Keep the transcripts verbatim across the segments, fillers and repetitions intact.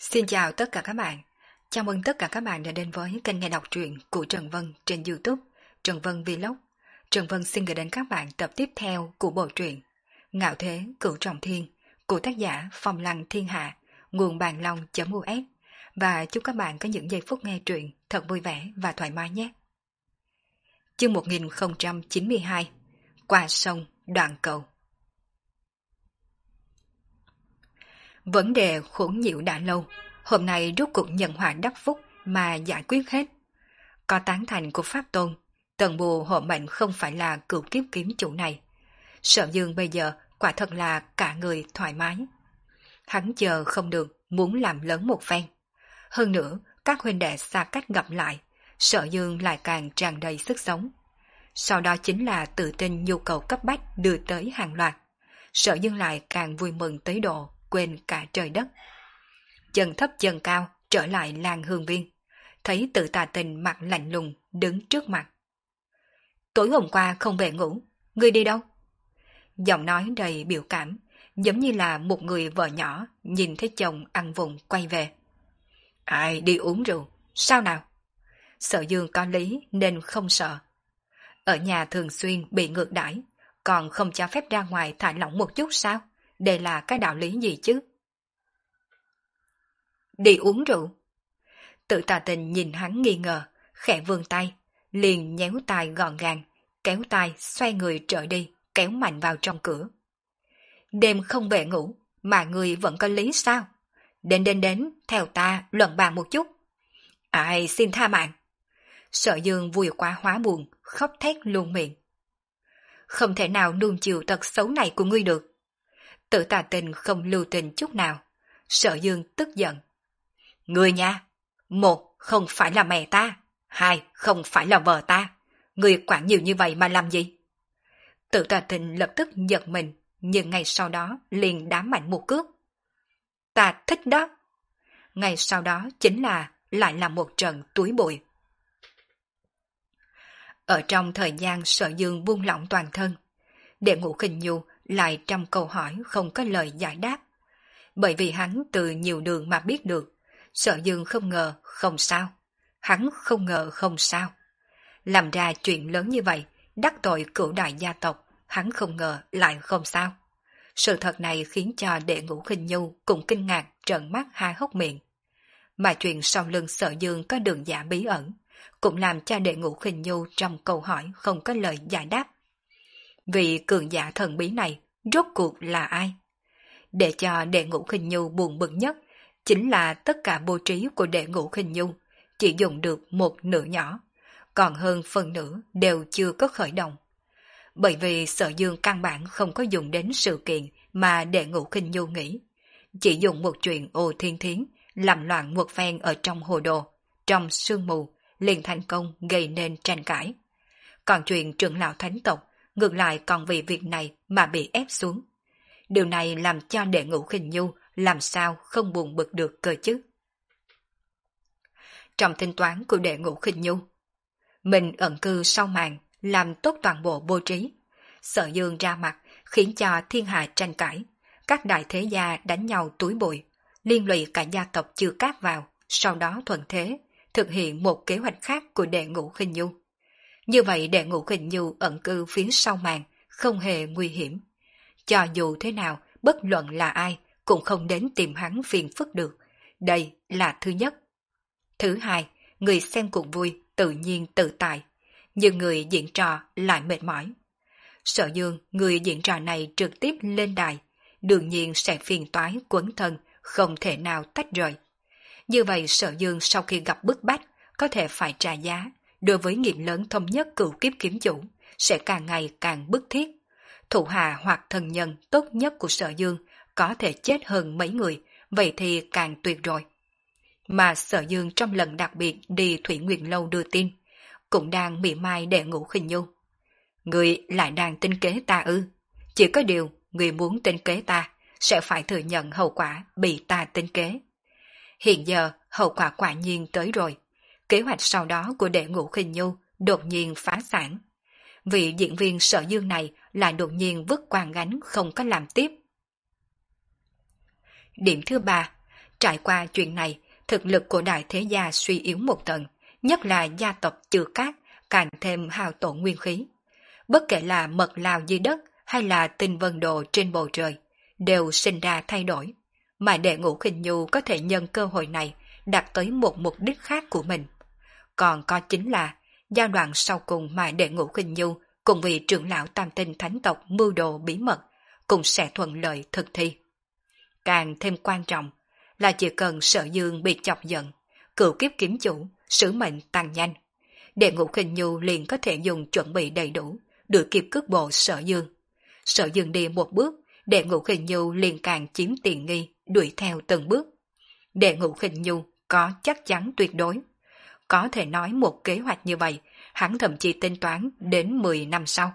Xin chào tất cả các bạn. Chào mừng tất cả các bạn đã đến với kênh nghe đọc truyện của Trần Vân trên YouTube, Trần Vân Vlog. Trần Vân xin gửi đến các bạn tập tiếp theo của bộ truyện Ngạo Thế Cửu Trọng Thiên của tác giả Phong Lăng Thiên Hạ, nguồn bàn long.us, và chúc các bạn có những giây phút nghe truyện thật vui vẻ và thoải mái nhé. Chương một nghìn không trăm chín mươi hai, Qua sông đoạn cầu. Vấn đề khốn nhiễu đã lâu, hôm nay rốt cuộc nhận họa đắc phúc mà giải quyết hết. Có tán thành của Pháp Tôn, Tần Bù hộ mệnh không phải là cửu kiếp kiếm chủ này. Sở Dương bây giờ quả thật là cả người thoải mái. Hắn chờ không được, muốn làm lớn một phen. Hơn nữa, các huynh đệ xa cách gặp lại, Sở Dương lại càng tràn đầy sức sống. Sau đó chính là tự tin nhu cầu cấp bách đưa tới hàng loạt. Sở Dương lại càng vui mừng tới độ quên cả trời đất. Chân thấp chân cao trở lại làng Hương Viên, thấy Tự Tà Tình mặt lạnh lùng đứng trước mặt. Tối hôm qua không về ngủ, ngươi đi đâu? Giọng nói đầy biểu cảm, giống như là một người vợ nhỏ nhìn thấy chồng ăn vụng quay về. Ai đi uống rượu, sao nào? Sở Dương có lý nên không sợ. Ở nhà thường xuyên bị ngược đãi, còn không cho phép ra ngoài thả lỏng một chút sao? Đây là cái đạo lý gì chứ? Đi uống rượu. Tự Tà Tình nhìn hắn nghi ngờ, khẽ vươn tay, liền nhéo tay gọn gàng, kéo tay xoay người trở đi, kéo mạnh vào trong cửa. Đêm không về ngủ, mà người vẫn có lý sao? Đến đến đến, theo ta luận bàn một chút. Ai xin tha mạng. Sở Dương vui quá hóa buồn, khóc thét luôn miệng. Không thể nào nuông chiều tật xấu này của ngươi được. Tự Tà Tình không lưu tình chút nào. Sở Dương tức giận. Ngươi nha, một không phải là mẹ ta, hai không phải là vợ ta. Ngươi quản nhiều như vậy mà làm gì? Tự Tà Tình lập tức giật mình, nhưng ngay sau đó liền đá mạnh một cước. Ta thích đó. Ngay sau đó chính là lại là một trận túi bụi. Ở trong thời gian Sở Dương buông lỏng toàn thân, Đệ Ngũ Khinh Nhu lại trăm câu hỏi không có lời giải đáp. Bởi vì hắn từ nhiều đường mà biết được, Sở Dương không ngờ không sao. Hắn không ngờ không sao. Làm ra chuyện lớn như vậy, đắc tội cửu đại gia tộc, hắn không ngờ lại không sao. Sự thật này khiến cho Đệ Ngũ Khinh Nhu cũng kinh ngạc trợn mắt hai hốc miệng. Mà chuyện sau lưng Sở Dương có đường giả bí ẩn, cũng làm cho Đệ Ngũ Khinh Nhu trong câu hỏi không có lời giải đáp. Vị cường giả thần bí này rốt cuộc là ai? Để cho Đệ Ngũ Khinh Nhu buồn bực nhất chính là tất cả bố trí của Đệ Ngũ Khinh Nhu chỉ dùng được một nửa nhỏ, còn hơn phần nửa đều chưa có khởi động. Bởi vì Sở Dương căn bản không có dùng đến sự kiện mà Đệ Ngũ Khinh Nhu nghĩ, chỉ dùng một chuyện ô thiên thiến làm loạn một phen ở trong hồ đồ, trong sương mù, liền thành công gây nên tranh cãi. Còn chuyện trưởng lão thánh tộc ngược lại còn vì việc này mà bị ép xuống. Điều này làm cho Đệ Ngũ Khinh Nhu làm sao không buồn bực được cơ chứ. Trong tính toán của Đệ Ngũ Khinh Nhu, mình ẩn cư sau màn, làm tốt toàn bộ bố trí. Sở Dương ra mặt khiến cho thiên hạ tranh cãi, các đại thế gia đánh nhau túi bụi, liên lụy cả gia tộc chưa cát vào, sau đó thuận thế thực hiện một kế hoạch khác của Đệ Ngũ Khinh Nhu. Như vậy Đệ Ngũ Khinh Nhu ẩn cư phía sau màn không hề nguy hiểm. Cho dù thế nào, bất luận là ai cũng không đến tìm hắn phiền phức được. Đây là thứ nhất. Thứ hai, người xem cuộc vui tự nhiên tự tại, nhưng người diễn trò lại mệt mỏi. Sở Dương, người diễn trò này trực tiếp lên đài, đương nhiên sẽ phiền toái quấn thân, không thể nào tách rời. Như vậy Sở Dương sau khi gặp bức bách, có thể phải trả giá, đối với nghiệp lớn thống nhất cửu kiếp kiếm chủ, sẽ càng ngày càng bức thiết. Thủ hạ hoặc thân nhân tốt nhất của Sở Dương có thể chết hơn mấy người, vậy thì càng tuyệt rồi. Mà Sở Dương trong lần đặc biệt đi Thủy Nguyệt Lâu đưa tin, cũng đang mỉa mai Đệ Ngũ Khinh Nhu. Người lại đang tính kế ta ư? Chỉ có điều, người muốn tính kế ta, sẽ phải thừa nhận hậu quả bị ta tính kế. Hiện giờ, hậu quả quả nhiên tới rồi. Kế hoạch sau đó của Đệ Ngũ Khinh Nhu đột nhiên phá sản. Vị diễn viên Sở Dương này lại đột nhiên vứt quang gánh không có làm tiếp. Điểm thứ ba, Trải qua chuyện này, thực lực của đại thế gia suy yếu một tầng, nhất là gia tộc Chư Cát càng thêm hao tổn nguyên khí. Bất kể là mật lao dưới đất hay là tinh vân đồ trên bầu trời, đều sinh ra thay đổi, mà Đệ Ngũ Khinh Nhu có thể nhân cơ hội này đạt tới một mục đích khác của mình. Còn có chính là giai đoạn sau cùng mà Đệ Ngũ Khinh Nhu cùng vị trưởng lão Tam Tinh Thánh tộc mưu đồ bí mật cũng sẽ thuận lợi thực thi. Càng thêm quan trọng là chỉ cần Sở Dương bị chọc giận, cửu kiếp kiếm chủ, sứ mệnh tăng nhanh, Đệ Ngũ Khinh Nhu liền có thể dùng chuẩn bị đầy đủ, đuổi kịp cước bộ Sở Dương. Sở Dương đi một bước, Đệ Ngũ Khinh Nhu liền càng chiếm tiện nghi, đuổi theo từng bước. Đệ Ngũ Khinh Nhu có chắc chắn tuyệt đối. Có thể nói một kế hoạch như vậy, hắn thậm chí tính toán đến mười năm sau.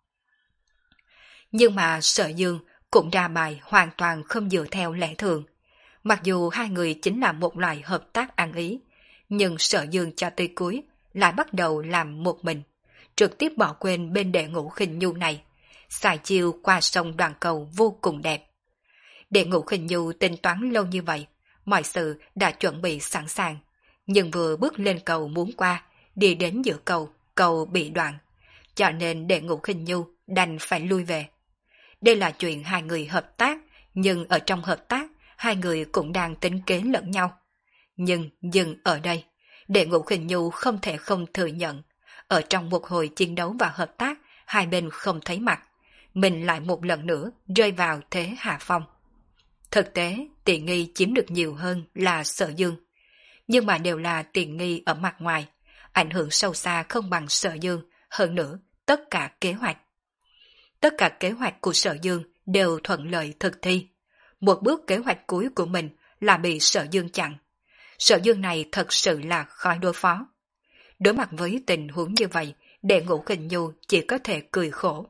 Nhưng mà Sở Dương cũng ra bài hoàn toàn không dựa theo lẽ thường. Mặc dù hai người chính là một loại hợp tác ăn ý, nhưng Sở Dương cho tới cuối lại bắt đầu làm một mình, trực tiếp bỏ quên bên Đệ Ngũ Khinh Nhu này, xài chiêu qua sông Đoàn Cầu vô cùng đẹp. Đệ Ngũ Khinh Nhu tính toán lâu như vậy, mọi sự đã chuẩn bị sẵn sàng, nhưng vừa bước lên cầu muốn qua, đi đến giữa cầu, cầu bị đoạn, cho nên Đệ Ngũ Khinh Nhu đành phải lui về. Đây là chuyện hai người hợp tác, nhưng ở trong hợp tác, hai người cũng đang tính kế lẫn nhau. Nhưng dừng ở đây, Đệ Ngũ Khinh Nhu không thể không thừa nhận, ở trong một hồi chiến đấu và hợp tác, hai bên không thấy mặt, mình lại một lần nữa rơi vào thế hạ phong. Thực tế, tiện nghi chiếm được nhiều hơn là Sở Dương, nhưng mà đều là tiện nghi ở mặt ngoài, ảnh hưởng sâu xa không bằng Sở Dương, hơn nữa tất cả kế hoạch. Tất cả kế hoạch của Sở Dương đều thuận lợi thực thi. Một bước kế hoạch cuối của mình là bị Sở Dương chặn. Sở Dương này thật sự là khó đối phó. Đối mặt với tình huống như vậy, Đệ Ngũ Khinh Nhu chỉ có thể cười khổ.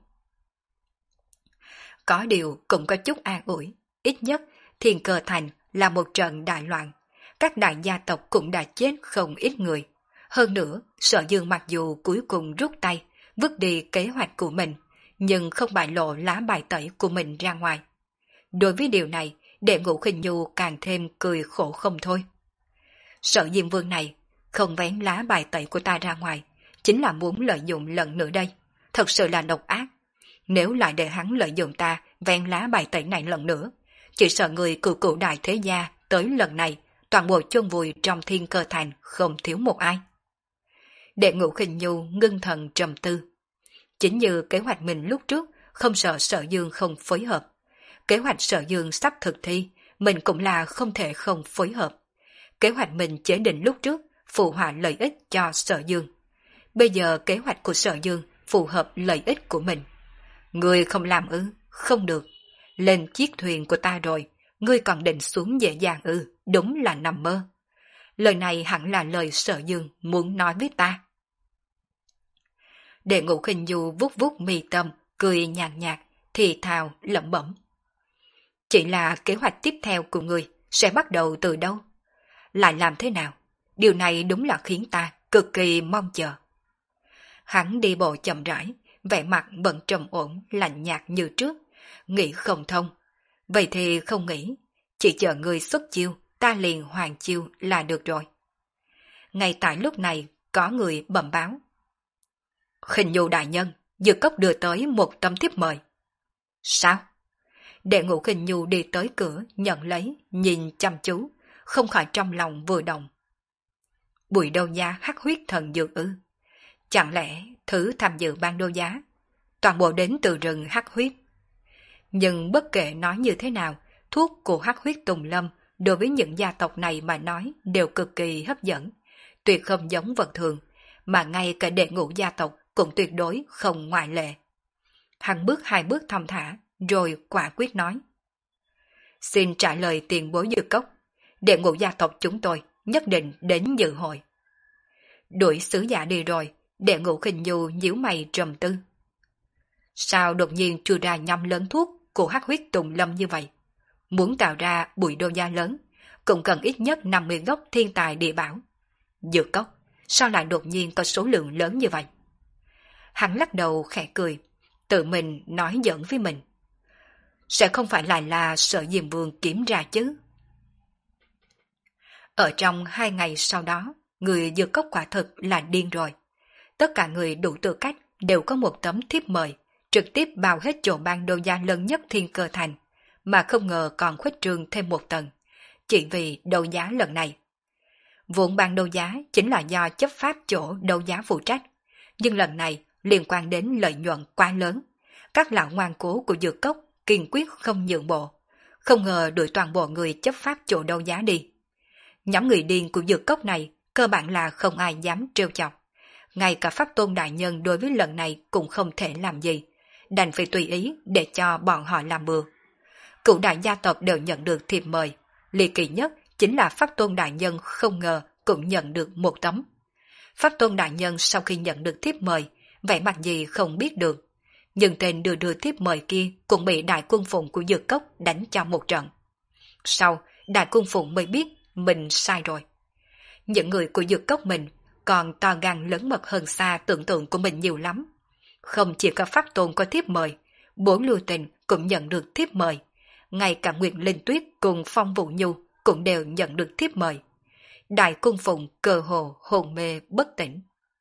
Có điều cũng có chút an ủi, ít nhất Thiên Cơ Thành là một trận đại loạn. Các đại gia tộc cũng đã chết không ít người. Hơn nữa, Sở Dương mặc dù cuối cùng rút tay, vứt đi kế hoạch của mình, nhưng không bại lộ lá bài tẩy của mình ra ngoài. Đối với điều này, Đệ Ngũ Khinh Nhu càng thêm cười khổ không thôi. Sở Diêm Vương này không vén lá bài tẩy của ta ra ngoài, chính là muốn lợi dụng lần nữa đây. Thật sự là độc ác. Nếu lại để hắn lợi dụng ta vén lá bài tẩy này lần nữa, chỉ sợ người cựu cựu đại thế gia tới lần này toàn bộ chôn vùi trong Thiên Cơ Thành không thiếu một ai. Đệ Ngũ Khinh Nhu ngưng thần trầm tư. Chính như kế hoạch mình lúc trước, không sợ Sở Dương không phối hợp. Kế hoạch Sở Dương sắp thực thi, mình cũng là không thể không phối hợp. Kế hoạch mình chế định lúc trước, phù hòa lợi ích cho Sở Dương. Bây giờ kế hoạch của Sở Dương phù hợp lợi ích của mình. Ngươi không làm ư, không được. Lên chiếc thuyền của ta rồi, ngươi còn định xuống dễ dàng ư, đúng là nằm mơ. Lời này hẳn là lời Sở Dương muốn nói với ta. Đệ Ngũ Khinh Nhu vuốt vuốt mi tâm, cười nhàn nhạt, thì thào lẩm bẩm. Chỉ là kế hoạch tiếp theo của ngươi sẽ bắt đầu từ đâu? Lại làm thế nào? Điều này đúng là khiến ta cực kỳ mong chờ. Hắn đi bộ chậm rãi, vẻ mặt vẫn trầm ổn, lạnh nhạt như trước, nghĩ không thông. Vậy thì không nghĩ, chỉ chờ ngươi xuất chiêu, ta liền hoàn chiêu là được rồi. Ngay tại lúc này, có người bẩm báo. Khinh Nhu đại nhân, Dược Cốc đưa tới một tấm thiếp mời. Sao? Đệ Ngũ Khinh Nhu đi tới cửa, nhận lấy, nhìn chăm chú, không khỏi trong lòng vừa động. Bùi Đô Giá hắc huyết thần dược ư? Chẳng lẽ thứ tham dự ban đô giá toàn bộ đến từ rừng hắc huyết? Nhưng bất kể nói như thế nào, thuốc của hắc huyết Tùng Lâm đối với những gia tộc này mà nói đều cực kỳ hấp dẫn, tuyệt không giống vật thường, mà ngay cả đệ ngũ gia tộc cũng tuyệt đối không ngoại lệ. Hắn bước hai bước thong thả, rồi quả quyết nói. Xin trả lời tiền bối Dược Cốc, đệ ngũ gia tộc chúng tôi nhất định đến dự hội. Đuổi sứ giả đi rồi, đệ ngũ Khinh Nhu nhíu mày trầm tư. Sao đột nhiên trừ ra nhâm lớn thuốc của hắc huyết Tùng Lâm như vậy? Muốn tạo ra bụi đô gia lớn, cũng cần ít nhất năm mươi gốc thiên tài địa bảo. Dược Cốc, sao lại đột nhiên có số lượng lớn như vậy? Hắn lắc đầu khẽ cười, tự mình nói giỡn với mình. Sẽ không phải lại là Sở Diêm Vương kiếm ra chứ? Ở trong hai ngày sau đó, người Dược Cốc quả thực là điên rồi. Tất cả người đủ tư cách đều có một tấm thiếp mời, trực tiếp bao hết chỗ ban đấu giá lớn nhất Thiên Cơ Thành, mà không ngờ còn khuếch trương thêm một tầng, chỉ vì đấu giá lần này. Vốn ban đấu giá chính là do chấp pháp chỗ đấu giá phụ trách, nhưng lần này liên quan đến lợi nhuận quá lớn. Các lão ngoan cố của Dược Cốc kiên quyết không nhượng bộ, không ngờ đuổi toàn bộ người chấp pháp chỗ đấu giá đi. Nhóm người điên của Dược Cốc này cơ bản là không ai dám trêu chọc. Ngay cả Pháp Tôn Đại Nhân đối với lần này cũng không thể làm gì, đành phải tùy ý để cho bọn họ làm bừa. Cửu đại gia tộc đều nhận được thiệp mời, ly kỳ nhất chính là Pháp Tôn Đại Nhân không ngờ cũng nhận được một tấm. Pháp Tôn Đại Nhân sau khi nhận được thiếp mời, vẻ mặt gì không biết được, nhưng tên đưa đưa thiếp mời kia cũng bị Đại Quân Phụng của Dược Cốc đánh cho một trận. Sau, Đại Quân Phụng mới biết mình sai rồi. Những người của Dược Cốc mình còn to gan lớn mật hơn xa tưởng tượng của mình nhiều lắm. Không chỉ có Pháp Tôn có thiếp mời, Bốn Lưu Tình cũng nhận được thiếp mời, ngay cả Nguyệt Linh Tuyết cùng Phong Vũ Nhu cũng đều nhận được thiếp mời. Đại Cung Phụng cơ hồ hồn mê bất tỉnh.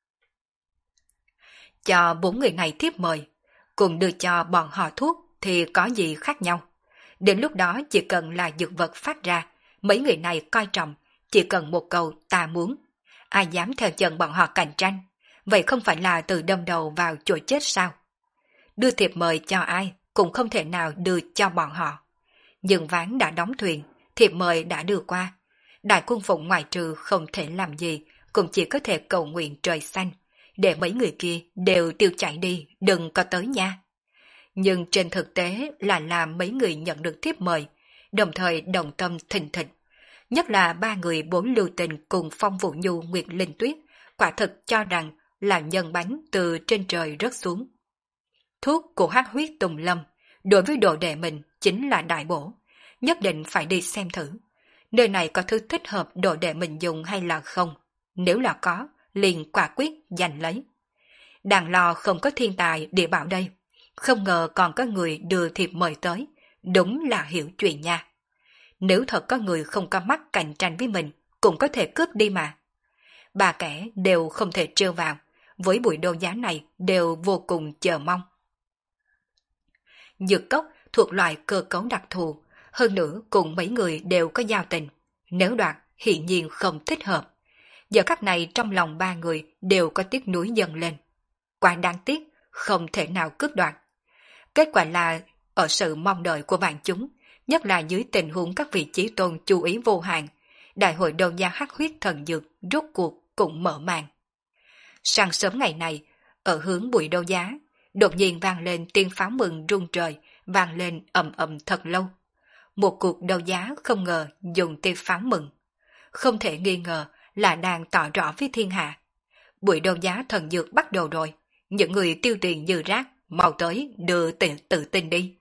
Cho bốn người này thiếp mời, cùng đưa cho bọn họ thuốc thì có gì khác nhau. Đến lúc đó chỉ cần là dược vật phát ra, mấy người này coi trọng, chỉ cần một câu ta muốn. Ai dám theo chân bọn họ cạnh tranh, vậy không phải là từ đâm đầu vào chỗ chết sao? Đưa thiệp mời cho ai cũng không thể nào đưa cho bọn họ. Nhưng ván đã đóng thuyền, thiệp mời đã đưa qua. Đại Cung Phụng ngoại trừ không thể làm gì, cũng chỉ có thể cầu nguyện trời xanh, để mấy người kia đều tiêu chảy đi, đừng có tới nha. Nhưng trên thực tế là làm mấy người nhận được thiếp mời, đồng thời đồng tâm thình thịch. Nhất là ba người Bốn Lưu Tình cùng Phong Vũ Nhu Nguyệt Linh Tuyết, quả thực cho rằng là nhân bánh từ trên trời rớt xuống. Thuốc của hắc huyết Tùng Lâm, đối với đồ đệ mình chính là đại bổ, nhất định phải đi xem thử. Nơi này có thứ thích hợp đồ đệ mình dùng hay là không? Nếu là có, liền quả quyết giành lấy. Đàn lo không có thiên tài địa bảo đây, không ngờ còn có người đưa thiệp mời tới, đúng là hiểu chuyện nha. Nếu thật có người không có mắt cạnh tranh với mình, cũng có thể cướp đi mà. Ba kẻ đều không thể trêu vào, với buổi đấu giá này đều vô cùng chờ mong. Dược Cốc thuộc loại cơ cấu đặc thù, hơn nữa cùng mấy người đều có giao tình. Nếu đoạt, hiển nhiên không thích hợp. Giờ khắc này trong lòng ba người đều có tiếc nuối dâng lên. Quá đáng tiếc, không thể nào cướp đoạt. Kết quả là, ở sự mong đợi của vạn chúng, nhất là dưới tình huống các vị chí tôn chú ý vô hạn, đại hội đấu giá hắc huyết thần dược rốt cuộc cũng mở màn. Sáng sớm ngày này, ở hướng buổi đấu giá, đột nhiên vang lên tiếng pháo mừng rung trời, vang lên ầm ầm thật lâu. Một cuộc đấu giá không ngờ dùng tiếng pháo mừng. Không thể nghi ngờ là đang tỏ rõ với thiên hạ. Buổi đấu giá thần dược bắt đầu rồi, những người tiêu tiền như rác, mau tới đưa tự, tự tin đi.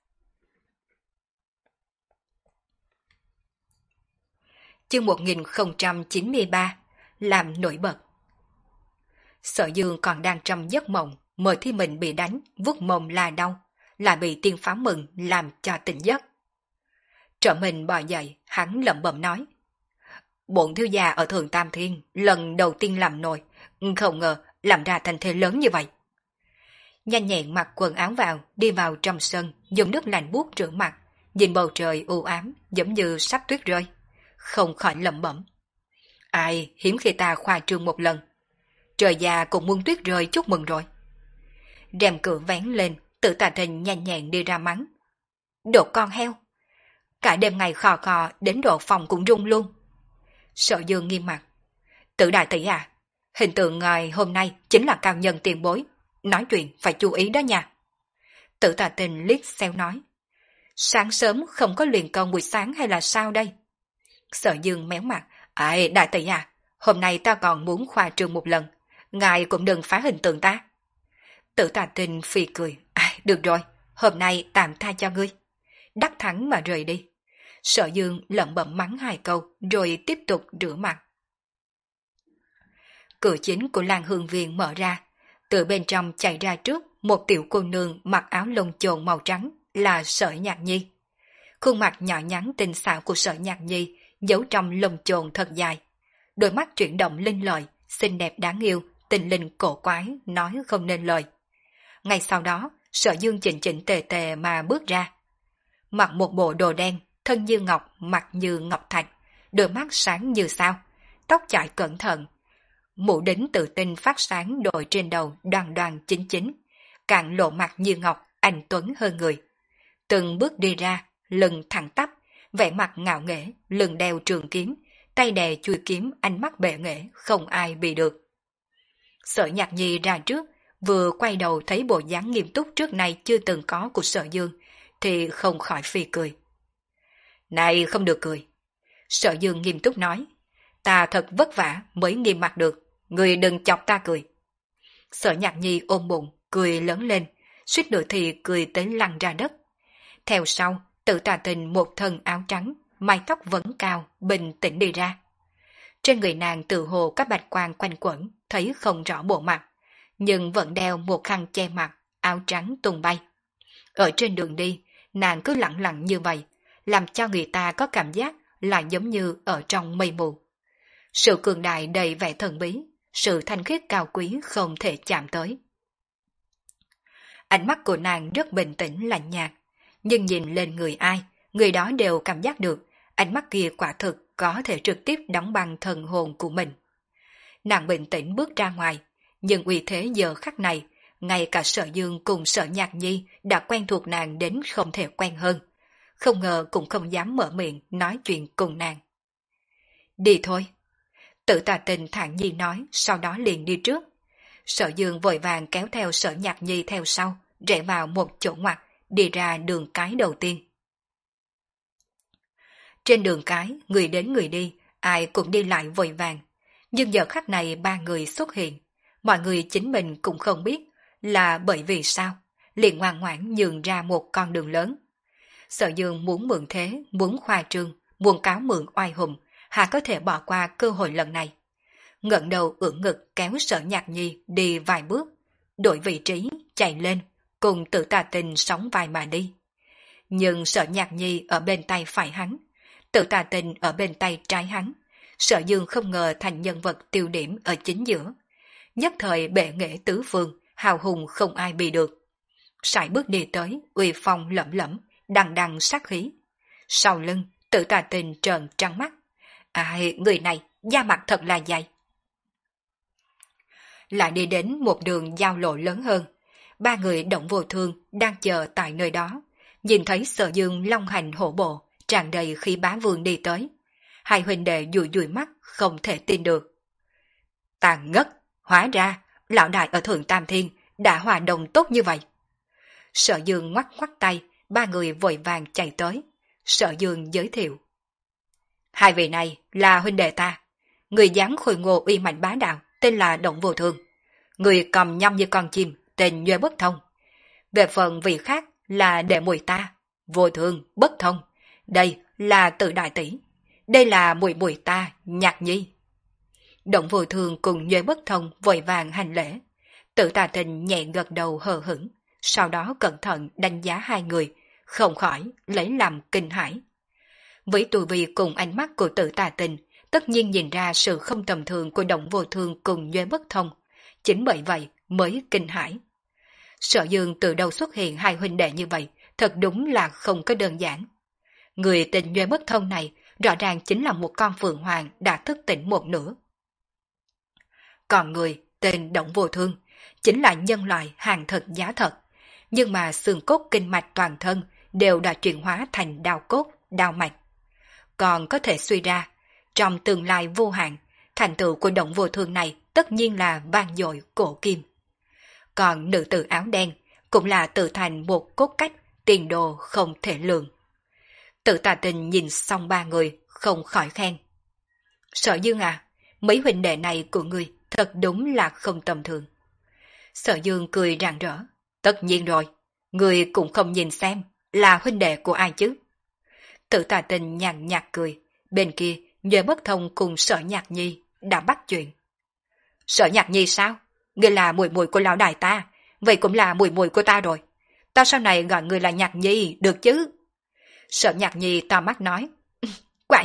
Chương một nghìn không trăm chín mươi ba, làm nổi bật. Sở Dương còn đang trong giấc mộng, mời thi mình bị đánh, vuốt mông là đau, lại bị tiên pháo mừng làm cho tỉnh giấc. Trợ mình bò dậy, hắn lẩm bẩm nói. Bổn thiếu gia ở Thường Tam Thiên, lần đầu tiên làm nồi, không ngờ làm ra thành thế lớn như vậy. Nhanh nhẹn mặc quần áo vào, đi vào trong sân, dùng nước lạnh buốt rửa mặt, nhìn bầu trời u ám giống như sắp tuyết rơi. Không khỏi lẩm bẩm. Ai, hiếm khi ta khoa trương một lần. Trời già cũng muốn tuyết rơi chúc mừng rồi. Rèm cửa vén lên, Tự Tà Thình nhanh nhẹn đi ra mắng. Đồ con heo! Cả đêm ngày khò khò đến độ phòng cũng rung luôn. Sở Dương nghiêm mặt. Tự đại tỷ à, hình tượng ngài hôm nay chính là cao nhân tiền bối. Nói chuyện phải chú ý đó nha. Tự Tà Tình liếc xéo nói. Sáng sớm không có luyện công buổi sáng hay là sao đây? Sở Dương méo mặt. Ai, đại tỷ à, hôm nay ta còn muốn khoa trương một lần. Ngài cũng đừng phá hình tượng ta. Tự Tà Tình phì cười. À, được rồi, hôm nay tạm tha cho ngươi. Đắc thắng mà rời đi. Sở Dương lẩm bẩm mắng hai câu rồi tiếp tục rửa mặt. Cửa chính của Lan Hương Viên mở ra. Từ bên trong chạy ra trước một tiểu cô nương mặc áo lông chồn màu trắng là Sở Nhạc Nhi. Khuôn mặt nhỏ nhắn tinh xảo của Sở Nhạc Nhi giấu trong lồng chồn thật dài. Đôi mắt chuyển động linh lợi, xinh đẹp đáng yêu, tình linh cổ quái, nói không nên lời. Ngay sau đó, Sở Dương chỉnh chỉnh tề tề mà bước ra. Mặc một bộ đồ đen, thân như ngọc, mặt như ngọc thạch, đôi mắt sáng như sao, tóc chải cẩn thận. Mũ đính tự tin phát sáng đội trên đầu đoàn đoàn chính chính, cạn lộ mặt như ngọc, anh tuấn hơn người. Từng bước đi ra, lưng thẳng tắp, vẻ mặt ngạo nghễ, lưng đeo trường kiếm, tay đè chui kiếm, ánh mắt bệ nghệ, không ai bị được. Sở Nhạc Nhi ra trước, vừa quay đầu thấy bộ dáng nghiêm túc trước nay chưa từng có của Sở Dương, thì không khỏi phì cười. Này không được cười. Sở Dương nghiêm túc nói, ta thật vất vả mới nghiêm mặt được, người đừng chọc ta cười. Sở Nhạc Nhi ôm bụng, cười lớn lên, suýt nữa thì cười tới lăn ra đất. Theo sau, Tự Tà Tình một thân áo trắng, mái tóc vấn cao, bình tĩnh đi ra. Trên người nàng tự hồ các bạch quang quanh quẩn, thấy không rõ bộ mặt, nhưng vẫn đeo một khăn che mặt, áo trắng tung bay. Ở trên đường đi, nàng cứ lặng lặng như vậy, làm cho người ta có cảm giác là giống như ở trong mây mù. Sự cường đại đầy vẻ thần bí, sự thanh khiết cao quý không thể chạm tới. Ánh mắt của nàng rất bình tĩnh lạnh nhạt, nhưng nhìn lên người ai, người đó đều cảm giác được, ánh mắt kia quả thực có thể trực tiếp đóng băng thần hồn của mình. Nàng bình tĩnh bước ra ngoài, nhưng uy thế giờ khắc này, ngay cả Sở Dương cùng Sở Nhạc Nhi đã quen thuộc nàng đến không thể quen hơn. Không ngờ cũng không dám mở miệng nói chuyện cùng nàng. Đi thôi. Tự Tà Tình thản nhiên nói, sau đó liền đi trước. Sở Dương vội vàng kéo theo Sở Nhạc Nhi theo sau, rẽ vào một chỗ ngoặt, đi ra đường cái đầu tiên. Trên đường cái, người đến người đi, ai cũng đi lại vội vàng. Nhưng giờ khắc này ba người xuất hiện, mọi người chính mình cũng không biết là bởi vì sao, liền ngoan ngoãn nhường ra một con đường lớn. Sở Dương muốn mượn thế, muốn khoa trương, muốn cáo mượn oai hùng, hà có thể bỏ qua cơ hội lần này. Ngẩng đầu ưỡn ngực kéo Sở Nhạc Nhi đi vài bước, đổi vị trí, chạy lên, cùng Tự Tà Tình sóng vai mà đi. Nhưng Sở Nhạc Nhi ở bên tay phải hắn, Tự Tà Tình ở bên tay trái hắn. Sở Dương không ngờ thành nhân vật tiêu điểm ở chính giữa. Nhất thời bệ nghệ tứ phương, hào hùng không ai bị được. Sải bước đi tới, uy phong lẫm lẫm, đằng đằng sát khí. Sau lưng, Tự Tà Tình trợn trắng mắt. Ai, người này, da mặt thật là dày. Lại đi đến một đường giao lộ lớn hơn. Ba người Động Vô Thương đang chờ tại nơi đó. Nhìn thấy Sở Dương long hành hổ bộ, tràn đầy khí bá vương đi tới. Hai huynh đệ dụi dụi mắt, không thể tin được. Tàn ngất, hóa ra, lão đại ở Thượng Tam Thiên đã hòa đồng tốt như vậy. Sở Dương ngoắc ngoắc tay, ba người vội vàng chạy tới. Sở Dương giới thiệu. Hai vị này là huynh đệ ta. Người dáng khôi ngô uy mạnh bá đạo, tên là Động Vô Thương. Người cầm nhâm như con chim, tên Nhuê Bất Thông. Về phần vị khác là đệ muội ta, Vô Thương, Bất Thông. Đây là Tự đại tỷ. Đây là muội muội ta, Nhạc Nhi. Động Vô Thương cùng Nhuê Bất Thông vội vàng hành lễ. Tự Tà Tình nhẹ gật đầu hờ hững, sau đó cẩn thận đánh giá hai người, không khỏi lấy làm kinh hãi. Với tu vi cùng ánh mắt của Tự Tà Tình, tất nhiên nhìn ra sự không tầm thường của Động Vô Thương cùng Nhuê Bất Thông, chính bởi vậy mới kinh hãi. Sở Dương từ đâu xuất hiện hai huynh đệ như vậy, thật đúng là không có đơn giản. Người tên Nhuê Bất Thông này rõ ràng chính là một con phượng hoàng đã thức tỉnh một nửa. Còn người tên Động Vô Thương chính là nhân loại hàng thật giá thật, nhưng mà xương cốt kinh mạch toàn thân đều đã chuyển hóa thành đao cốt, đao mạch. Còn có thể suy ra, trong tương lai vô hạn, thành tựu của Động Vô Thương này tất nhiên là vang dội cổ kim. Còn nữ tử áo đen cũng là tự thành một cốt cách tiền đồ không thể lường. Tự Tà Tình nhìn xong ba người, không khỏi khen. Sở Dương à, mấy huynh đệ này của ngươi thật đúng là không tầm thường. Sở Dương cười rạng rỡ. Tất nhiên rồi, ngươi cũng không nhìn xem là huynh đệ của ai chứ. Tự Tà Tình nhàn nhạt cười, bên kia Nhuê Bất Thông cùng Sở Nhạc Nhi đã bắt chuyện. Sở Nhạc Nhi sao? Ngươi là muội muội của lão đại ta, vậy cũng là muội muội của ta rồi. Ta sau này gọi ngươi là Nhạc Nhi được chứ? Sở Nhạc Nhi to mắt nói. Quả nhiên,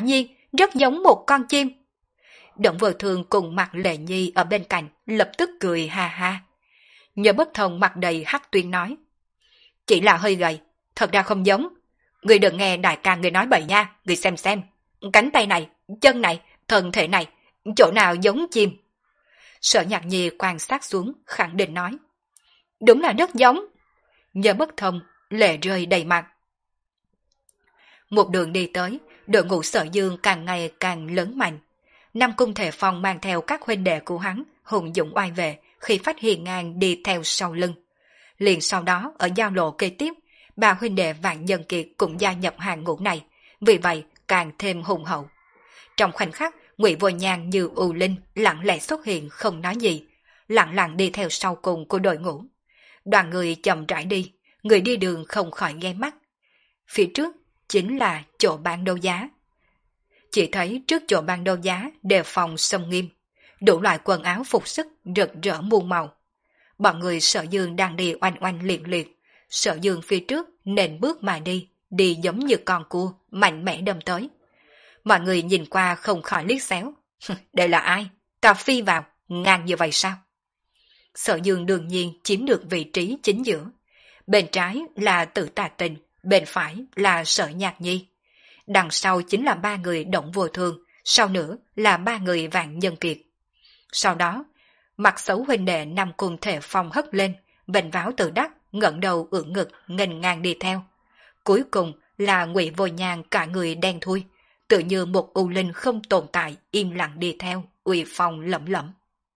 rất giống một con chim. Động Vô Thường cùng Mạc Lệ Nhi ở bên cạnh lập tức cười ha ha. Nhớ Bất Thông mặt đầy hắc tuyến nói. Chỉ là hơi gầy, thật ra không giống. Người đừng nghe đại ca người nói bậy nha, người xem xem. Cánh tay này, chân này, thân thể này, chỗ nào giống chim. Sở Nhạc Nhi quan sát xuống, khẳng định nói. Đúng là rất giống. Nhớ Bất Thông, lệ rơi đầy mặt. Một đường đi tới, đội ngũ Sở Dương càng ngày càng lớn mạnh. Nam Cung Thể Phong mang theo các huynh đệ của hắn, hùng dũng oai vệ, khi phát hiện ngang đi theo sau lưng. Liền sau đó, ở giao lộ kế tiếp, ba huynh đệ Vạn Nhân Kiệt cũng gia nhập hàng ngũ này, vì vậy càng thêm hùng hậu. Trong khoảnh khắc, Ngụy Vô Nhan như u linh lặng lẽ xuất hiện không nói gì, lặng lặng đi theo sau cùng của đội ngũ. Đoàn người chậm rãi đi, người đi đường không khỏi ghé mắt. Phía trước chính là chỗ bán đấu giá. Chỉ thấy trước chỗ bán đấu giá đề phòng xâm nghiêm, đủ loại quần áo phục sức rực rỡ muôn màu. Bọn người Sở Dương đang đi oanh oanh liệt liệt, Sở Dương phía trước nền bước mà đi, đi giống như con cua, mạnh mẽ đâm tới. Mọi người nhìn qua không khỏi liếc xéo. Đây là ai? Cà phi vào, ngang như vậy sao? Sở Dương đương nhiên chiếm được vị trí chính giữa. Bên trái là Tử Tà Tình, bên phải là Sở Nhạc Nhi. Đằng sau chính là ba người Động Vô Thường, sau nữa là ba người Vạn Nhân Kiệt. Sau đó, mặt xấu huynh đệ Nam Cung Thể Phong hất lên, vênh váo tự đắc, ngẩng đầu ưỡn ngực, nghênh ngang đi theo. Cuối cùng là Ngụy Vô Nhan cả người đen thui, tự như một u linh không tồn tại, im lặng đi theo, uy phong lẫm lẫm.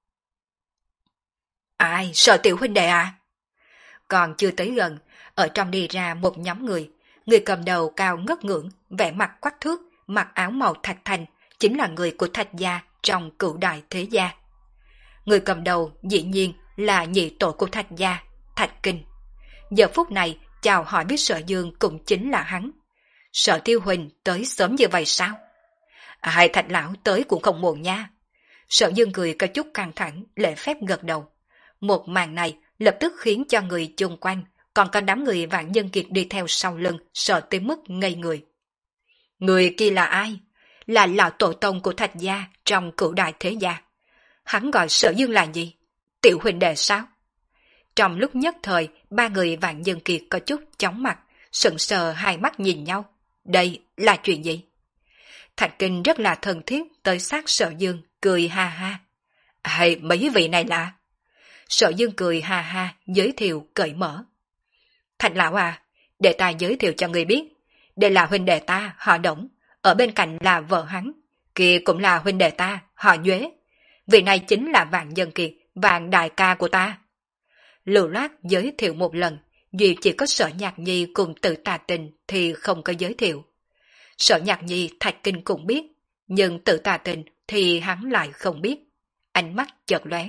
Ai, Sở tiểu huynh đệ à? Còn chưa tới gần, ở trong đi ra một nhóm người, người cầm đầu cao ngất ngưỡng, vẻ mặt quắc thước, mặc áo màu thạch thành, chính là người của Thạch gia trong Cửu Đại Thế gia. Người cầm đầu dĩ nhiên là nhị tổ của Thạch gia, Thạch Kinh. Giờ phút này chào hỏi biết Sở Dương cũng chính là hắn. Sở Tiêu huynh tới sớm như vậy sao? À, hai Thạch lão tới cũng không muộn nha. Sở Dương cười có chút căng thẳng, lễ phép gật đầu. Một màn này lập tức khiến cho người chung quanh, còn có đám người Vạn Nhân Kiệt đi theo sau lưng, sợ tới mức ngây người. Người kia là ai? Là lão tổ tông của Thạch gia trong Cửu Đại Thế gia. Hắn gọi Sở Dương là gì? Tiểu huynh đệ sao? Trong lúc nhất thời, ba người Vạn Nhân Kiệt có chút chóng mặt, sững sờ hai mắt nhìn nhau. Đây là chuyện gì? Thạch Kinh rất là thân thiết tới sát Sở Dương, cười ha ha. Hay mấy vị này là? Sở Dương cười ha ha, giới thiệu cởi mở. Thạch lão à, để ta giới thiệu cho người biết. Đây là huynh đệ ta, họ Đổng. Ở bên cạnh là vợ hắn. Kia cũng là huynh đệ ta, họ Nhuế. Vị này chính là Vạn Nhân Kiệt, Vạn đại ca của ta. Lưu loát giới thiệu một lần, duy chỉ có Sở Nhạc Nhi cùng Tử Tà Tình thì không có giới thiệu. Sở Nhạc Nhi Thạch Kinh cũng biết, nhưng Tử Tà Tình thì hắn lại không biết. Ánh mắt chợt lóe.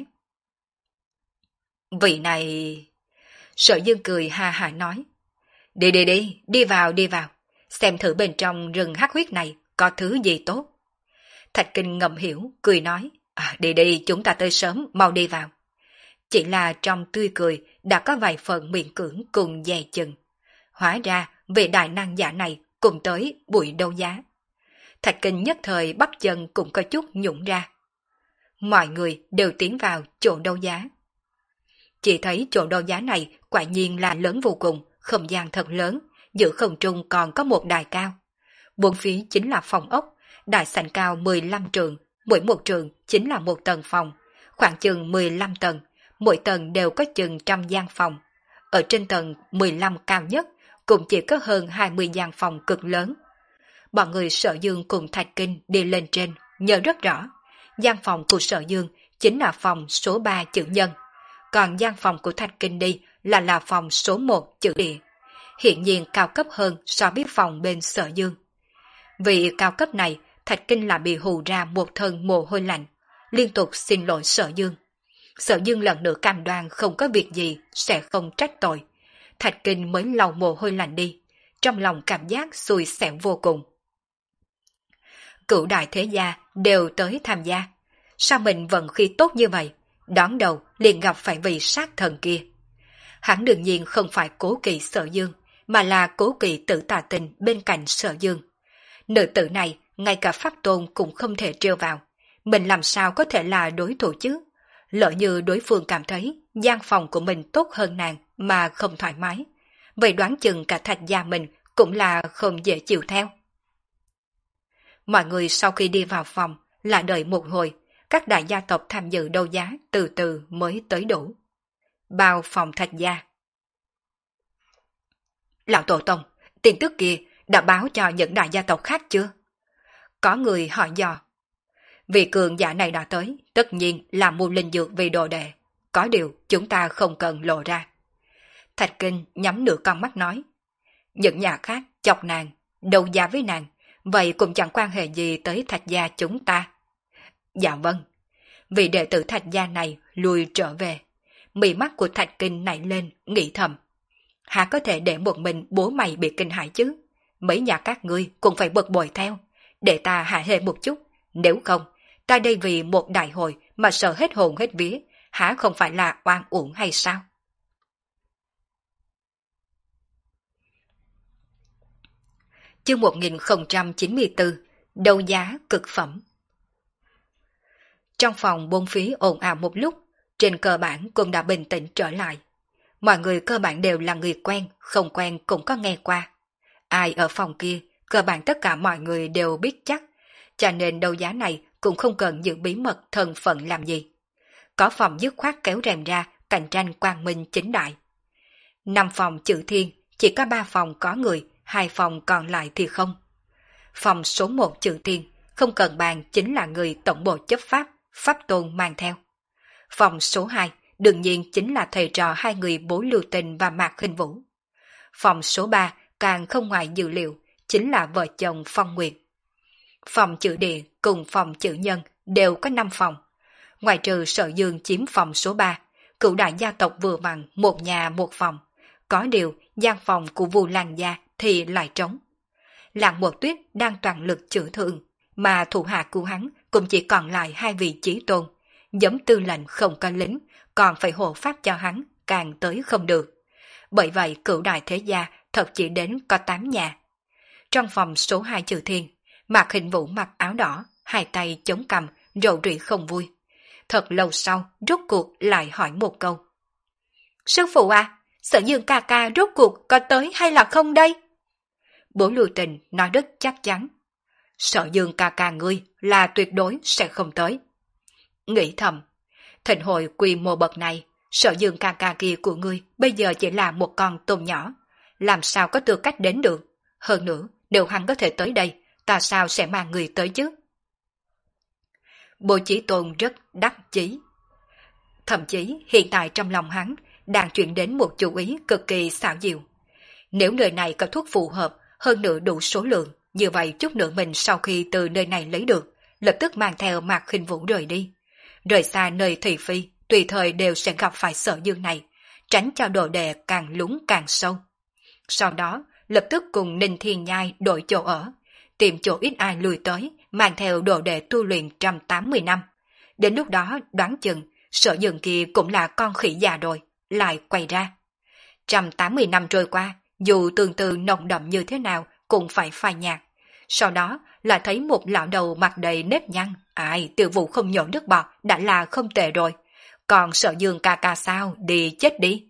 Vị này... Sở Dương cười ha ha nói. Đi đi đi, đi vào đi vào, xem thử bên trong rừng hắc huyết này có thứ gì tốt. Thạch Kinh ngầm hiểu, cười nói. À, đi đi, chúng ta tới sớm, mau đi vào. Chỉ là trong tươi cười đã có vài phần miễn cưỡng cùng dè chừng. Hóa ra vị đại năng giả này cùng tới buổi đấu giá. Thạch Kinh nhất thời bắp chân cũng có chút nhũn ra. Mọi người đều tiến vào chỗ đấu giá. Chỉ thấy chỗ đấu giá này quả nhiên là lớn vô cùng, không gian thật lớn, giữa không trung còn có một đài cao. Bốn phía chính là phòng ốc, đại sảnh cao mười lăm trượng, mỗi một trượng chính là một tầng phòng, khoảng chừng mười lăm tầng, mỗi tầng đều có chừng trăm gian phòng. Ở trên tầng mười lăm cao nhất cũng chỉ có hơn hai mươi gian phòng cực lớn. Bọn người Sở Dương cùng Thạch Kinh đi lên trên, nhớ rất rõ, gian phòng của Sở Dương chính là phòng số ba chữ nhân, còn gian phòng của Thạch Kinh đi là là phòng số một chữ địa, hiện nhiên cao cấp hơn so với phòng bên Sở Dương. Vì cao cấp này, Thạch Kinh là bị hù ra một thân mồ hôi lạnh, liên tục xin lỗi Sở Dương. Sở Dương lần nữa cam đoan không có việc gì sẽ không trách tội. Thạch Kinh mới lau mồ hôi lạnh đi, trong lòng cảm giác xui xẻo vô cùng. Cửu đại thế gia đều tới tham gia, sao mình vận khí tốt như vậy, đón đầu liền gặp phải vị sát thần kia. Hắn đương nhiên không phải cố kỵ Sở Dương, mà là cố kỵ Tử Tà Tình bên cạnh Sở Dương. Nữ tử này ngay cả pháp tôn cũng không thể trêu vào. Mình làm sao có thể là đối thủ chứ? Lỡ như đối phương cảm thấy gian phòng của mình tốt hơn nàng mà không thoải mái, vậy đoán chừng cả Thạch gia mình cũng là không dễ chịu theo. Mọi người sau khi đi vào phòng, lại đợi một hồi, các đại gia tộc tham dự đấu giá từ từ mới tới đủ. Bao phòng Thạch gia. Lão Tổ Tông, tin tức kia đã báo cho những đại gia tộc khác chưa? Có người hỏi dò. Vị cường giả này đã tới, tất nhiên là mua linh dược vì đồ đệ. Có điều chúng ta không cần lộ ra. Thạch Kinh nhắm nửa con mắt nói. Những nhà khác chọc nàng, đấu giá với nàng, vậy cũng chẳng quan hệ gì tới Thạch gia chúng ta. Dạ vâng. Vị đệ tử Thạch gia này lùi trở về. Mí mắt của Thạch Kinh nảy lên, nghĩ thầm. Há có thể để một mình bố mày bị kinh hãi chứ? Mấy nhà các ngươi cũng phải bực bội theo. Để ta hạ hệ một chút. Nếu không, ta đây vì một đại hội mà sợ hết hồn hết vía, há không phải là oan uổng hay sao? Chương một nghìn không trăm chín mươi tư, đấu giá cực phẩm. Trong phòng bốn phía ồn ào một lúc, trên cơ bản cũng đã bình tĩnh trở lại. Mọi người cơ bản đều là người quen, không quen cũng có nghe qua. Ai ở phòng kia, cơ bản tất cả mọi người đều biết chắc, cho nên đấu giá này cũng không cần giữ bí mật thân phận làm gì. Có phòng dứt khoát kéo rèm ra, cạnh tranh quang minh chính đại. Năm phòng chữ thiên, chỉ có ba phòng có người, hai phòng còn lại thì không. Phòng số một chữ thiên, không cần bàn chính là người tổng bộ chấp pháp, pháp tôn mang theo. Phòng số hai, đương nhiên chính là thầy trò hai người Bố Lưu Tình và Mạc Khinh Vũ. Phòng số ba, càng không ngoài dự liệu, chính là vợ chồng Phong Nguyệt. Phòng chữ địa cùng phòng chữ nhân đều có năm phòng. Ngoài trừ Sở Dương chiếm phòng số ba, cửu đại gia tộc vừa vặn một nhà một phòng. Có điều, gian phòng của Vu Lan gia thì lại trống. Lạng Một Tuyết đang toàn lực chữa thương, mà thủ hạ của hắn cũng chỉ còn lại hai vị chí tôn. Giống tư lệnh không có lính, còn phải hộ pháp cho hắn, càng tới không được. Bởi vậy cửu đại thế gia thật chỉ đến có tám nhà. Trong phòng số hai chữ thiên, Mạc Hình Vũ mặc áo đỏ, hai tay chống cằm, rầu rĩ không vui. Thật lâu sau, rốt cuộc lại hỏi một câu. Sư phụ à, Sở Dương ca ca rốt cuộc có tới hay là không đây? Bố Lưu Tình nói rất chắc chắn. Sở Dương ca ca ngươi là tuyệt đối sẽ không tới. Nghĩ thầm, thịnh hội quy mô bậc này, Sở Dương ca ca kia của ngươi bây giờ chỉ là một con tôm nhỏ. Làm sao có tư cách đến được? Hơn nữa, nếu hắn có thể tới đây, ta sao sẽ mang người tới chứ? Bố Chí Tôn rất đắc chí. Thậm chí hiện tại trong lòng hắn đang chuyển đến một chú ý cực kỳ xảo diệu. Nếu nơi này có thuốc phù hợp, hơn nữa đủ số lượng, như vậy chút nữa mình sau khi từ nơi này lấy được, lập tức mang theo Mạc Khinh Vũ rời đi. Rời xa nơi thị phi, tùy thời đều sẽ gặp phải Sở Dương này, tránh cho đồ đệ càng lún càng sâu. Sau đó, lập tức cùng Ninh Thiên Nhai đổi chỗ ở, tìm chỗ ít ai lùi tới, mang theo đồ đệ tu luyện một trăm tám mươi năm. Đến lúc đó đoán chừng, Sở Dương kia cũng là con khỉ già rồi, lại quay ra. một trăm tám mươi năm trôi qua, dù tương tự nồng đậm như thế nào cũng phải phai nhạt. Sau đó là thấy một lão đầu mặt đầy nếp nhăn, ai Tiêu Vũ không nhổ nước bọt đã là không tệ rồi. Còn Sở Dương ca ca sao, đi chết đi.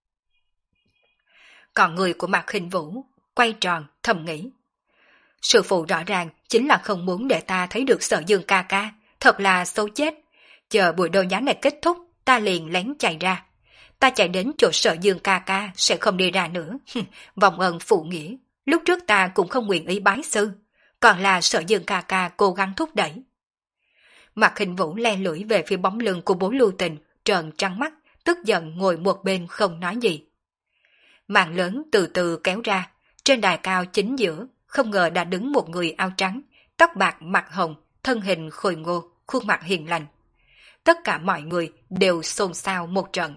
Còn người của Mạc Khinh Vũ quay tròn thầm nghĩ. Sư phụ rõ ràng chính là không muốn để ta thấy được Sở Dương ca ca, thật là xấu chết. Chờ buổi đấu giá này kết thúc, ta liền lén chạy ra. Ta chạy đến chỗ Sở Dương ca ca sẽ không đi ra nữa. Vòng ơn phụ nghĩa, lúc trước ta cũng không nguyện ý bái sư, còn là Sở Dương ca ca cố gắng thúc đẩy. Mạc Khinh Vũ le lưỡi về phía bóng lưng của Bố Lưu Tình, trợn trắng mắt, tức giận ngồi một bên không nói gì. Màn lớn từ từ kéo ra, trên đài cao chính giữa, không ngờ đã đứng một người áo trắng, tóc bạc mặt hồng, thân hình khôi ngô, khuôn mặt hiền lành. Tất cả mọi người đều xôn xao một trận.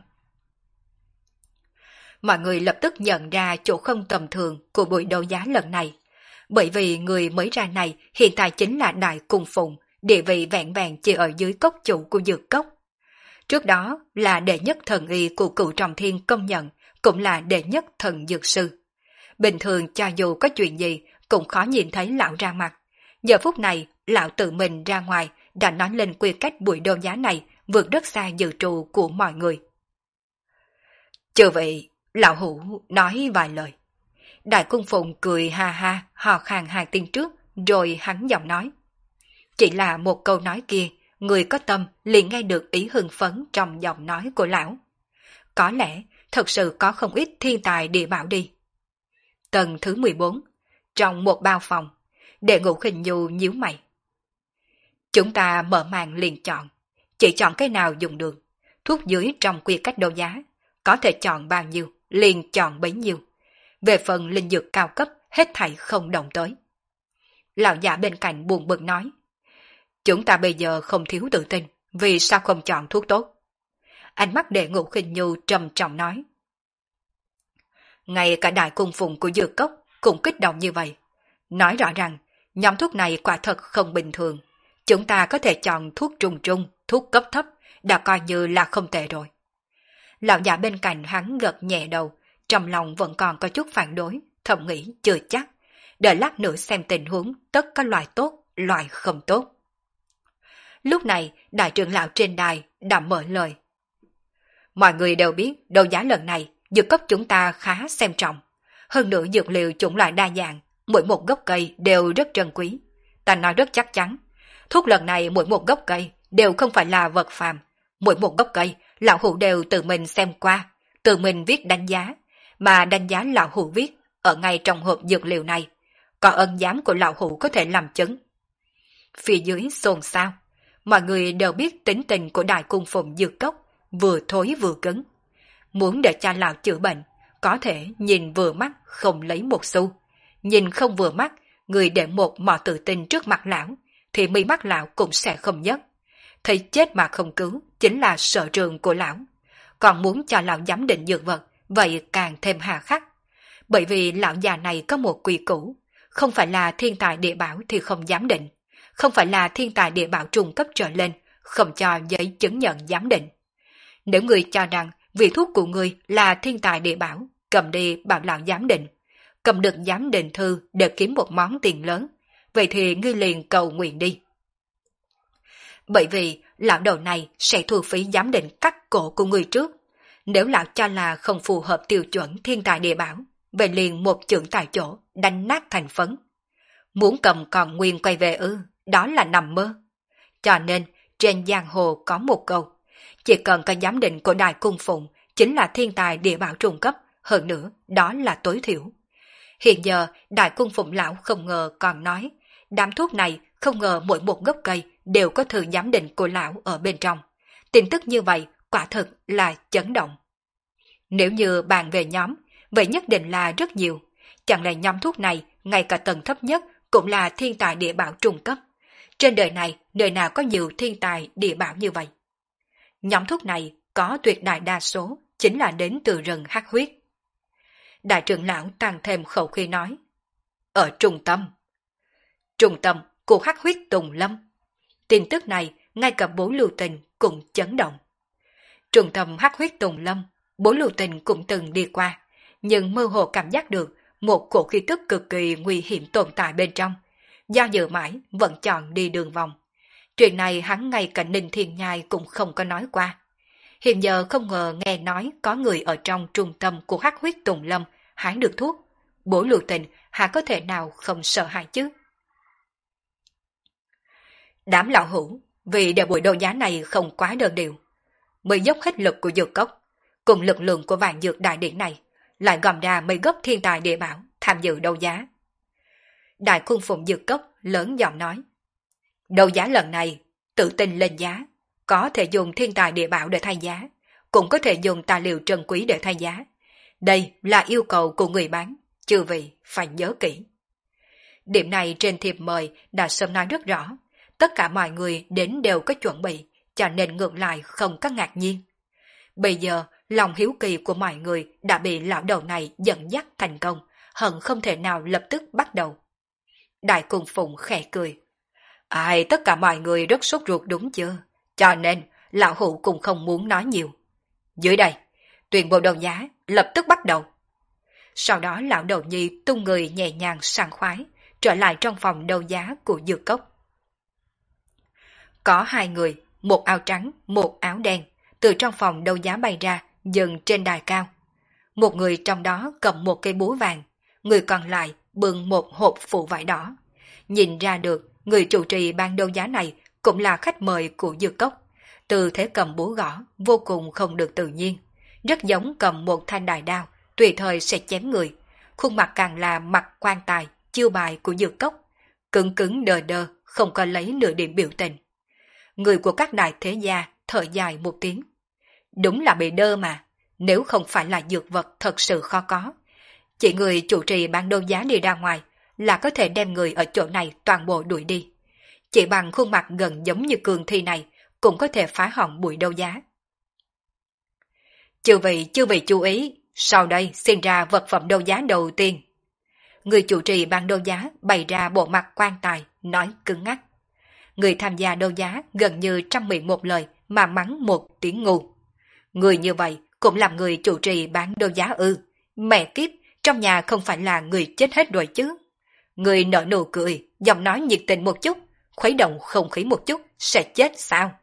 Mọi người lập tức nhận ra chỗ không tầm thường của buổi đấu giá lần này, bởi vì người mới ra này hiện tại chính là Đại Cung Phụng, địa vị vẹn vẹn chỉ ở dưới cốc chủ của dược cốc. Trước đó là đệ nhất thần y của Cửu Trọng Thiên công nhận, cũng là đệ nhất thần dược sư. Bình thường cho dù có chuyện gì cũng khó nhìn thấy lão ra mặt, Giờ phút này, lão tự mình ra ngoài đã nói lên quy cách buổi đấu giá này vượt rất xa dự trù của mọi người. Chưa vậy, lão hủ nói vài lời. Đại cung phụng cười ha ha, hò khàn hai tiếng trước, rồi hắn giọng nói. Chỉ là một câu nói kia, người có tâm liền nghe được ý hưng phấn trong giọng nói của lão. Có lẽ, thật sự có không ít thiên tài địa bảo đi. Tầng thứ mười bốn, trong một bao phòng, Đệ Ngũ Khinh Nhu nhíu mày. Chúng ta mở màn liền chọn, chỉ chọn cái nào dùng được, thuốc dưới trong quy cách đấu giá, có thể chọn bao nhiêu, liền chọn bấy nhiêu. Về phần linh dược cao cấp, hết thảy không động tới. Lão giả bên cạnh buồn bực nói, chúng ta bây giờ không thiếu tự tin, vì sao không chọn thuốc tốt? Ánh mắt Đệ Ngũ Khinh Nhu trầm trọng nói, ngay cả đại cung phụng của Dược Cốc cũng kích động như vậy. Nói rõ rằng, nhóm thuốc này quả thật không bình thường. Chúng ta có thể chọn thuốc trung trung, thuốc cấp thấp, đã coi như là không tệ rồi. Lão già bên cạnh hắn gật nhẹ đầu, trong lòng vẫn còn có chút phản đối, thầm nghĩ chưa chắc. Đợi lát nữa xem tình huống, tất có loại tốt, loại không tốt. Lúc này, đại trưởng lão trên đài đã mở lời. Mọi người đều biết đấu giá lần này, dược cấp chúng ta khá xem trọng. Hơn nữa dược liệu chủng loại đa dạng, mỗi một gốc cây đều rất trân quý. Ta nói rất chắc chắn, thuốc lần này mỗi một gốc cây đều không phải là vật phàm. Mỗi một gốc cây, lão hủ đều tự mình xem qua, tự mình viết đánh giá, mà đánh giá lão hủ viết ở ngay trong hộp dược liệu này. Có ân giám của lão hủ có thể làm chứng. Phía dưới xôn xao, mọi người đều biết tính tình của đại cung phụng Dược Cốc, vừa thối vừa cứng. Muốn để cho lão chữa bệnh, có thể nhìn vừa mắt không lấy một xu. Nhìn không vừa mắt, người để một mỏ tự tin trước mặt lão, thì mi mắt lão cũng sẽ không nhấc. Thấy chết mà không cứu, chính là sở trường của lão. Còn muốn cho lão giám định dược vật, vậy càng thêm hà khắc. Bởi vì lão già này có một quy củ, không phải là thiên tài địa bảo thì không giám định, không phải là thiên tài địa bảo trung cấp trở lên, không cho giấy chứng nhận giám định. Nếu người cho rằng vị thuốc của người là thiên tài địa bảo, cầm đi bảo lão giám định, cầm được giám định thư để kiếm một món tiền lớn, vậy thì ngươi liền cầu nguyện đi. Bởi vì lão đầu này sẽ thu phí giám định cắt cổ của người trước. Nếu lão cho là không phù hợp tiêu chuẩn thiên tài địa bảo, vậy liền một chưởng tại chỗ, đánh nát thành phấn. Muốn cầm còn nguyên quay về ư, đó là nằm mơ. Cho nên, trên giang hồ có một câu, chỉ cần có giám định của đại cung phụng, chính là thiên tài địa bảo trung cấp, hơn nữa, đó là tối thiểu. Hiện giờ, đại cung phụng lão không ngờ còn nói, đám thuốc này không ngờ mỗi một gốc cây đều có thư giám định của lão ở bên trong. Tin tức như vậy quả thực là chấn động. Nếu như bàn về nhóm, vậy nhất định là rất nhiều. Chẳng lẽ nhóm thuốc này, ngay cả tầng thấp nhất cũng là thiên tài địa bảo trung cấp. Trên đời này, nơi nào có nhiều thiên tài địa bảo như vậy? Nhóm thuốc này có tuyệt đại đa số chính là đến từ rừng hắc huyết. Đại trưởng lão tăng thêm khẩu khí nói. Ở trung tâm. Trung tâm của hắc huyết Tùng Lâm. Tin tức này, ngay cả bố lưu tình cũng chấn động. Trung tâm hắc huyết Tùng Lâm, bố lưu tình cũng từng đi qua, nhưng mơ hồ cảm giác được một cổ khí tức cực kỳ nguy hiểm tồn tại bên trong. Do dự mãi, vẫn chọn đi đường vòng. Chuyện này hắn ngay cả Ninh Thiên Nhai cũng không có nói qua. Hiện giờ không ngờ nghe nói có người ở trong trung tâm của hắc huyết Tùng Lâm hái được thuốc. Bố lưu tình hả có thể nào không sợ hãi chứ? Đám lão hữu, vì để buổi đấu giá này không quá đơn điệu, mới dốc hết lực của Dược Cốc, cùng lực lượng của vạn dược đại điển này, lại gom ra mấy gốc thiên tài địa bảo tham dự đấu giá. Đại cung phụng Dược Cốc lớn giọng nói, đấu giá lần này, tự tin lên giá, có thể dùng thiên tài địa bảo để thay giá, cũng có thể dùng tài liệu trân quý để thay giá. Đây là yêu cầu của người bán, chư vị phải nhớ kỹ. Điểm này trên thiệp mời đã sớm nói rất rõ, tất cả mọi người đến đều có chuẩn bị, cho nên ngược lại không có ngạc nhiên. Bây giờ, lòng hiếu kỳ của mọi người đã bị lão đầu này dẫn dắt thành công, hận không thể nào lập tức bắt đầu. Đại cung phụng khẽ cười. Ai, tất cả mọi người rất sốt ruột đúng chưa? Cho nên, lão hữu cũng không muốn nói nhiều. Dưới đây, tuyên bố đấu giá, lập tức bắt đầu. Sau đó lão đầu nhi tung người nhẹ nhàng sảng khoái, trở lại trong phòng đấu giá của dược cốc. Có hai người, một áo trắng, một áo đen, từ trong phòng đấu giá bay ra, dừng trên đài cao. Một người trong đó cầm một cây búa vàng, người còn lại bưng một hộp phụ vải đỏ. Nhìn ra được, người chủ trì ban đấu giá này cũng là khách mời của dược cốc. Từ thế cầm búa gõ, vô cùng không được tự nhiên. Rất giống cầm một thanh đại đao, tùy thời sẽ chém người. Khuôn mặt càng là mặt quan tài, chiêu bài của dược cốc. Cứng cứng đờ đờ, không có lấy nửa điểm biểu tình. Người của các đại thế gia thở dài một tiếng. Đúng là bị đơ mà, nếu không phải là dược vật thật sự khó có. Chỉ người chủ trì ban đấu giá đi ra ngoài là có thể đem người ở chỗ này toàn bộ đuổi đi. Chỉ bằng khuôn mặt gần giống như cường thi này cũng có thể phá hỏng buổi đấu giá. Chư vị, chư vị chú ý, sau đây xin ra vật phẩm đấu giá đầu tiên. Người chủ trì ban đấu giá bày ra bộ mặt quan tài, nói cứng ngắc. Người tham gia đấu giá gần như trăm miệng một lời mà mắng một tiếng ngu. Người như vậy cũng làm người chủ trì bán đấu giá ư. Mẹ kiếp, trong nhà không phải là người chết hết rồi chứ. Người nở nụ cười, giọng nói nhiệt tình một chút, khuấy động không khí một chút, sẽ chết sao?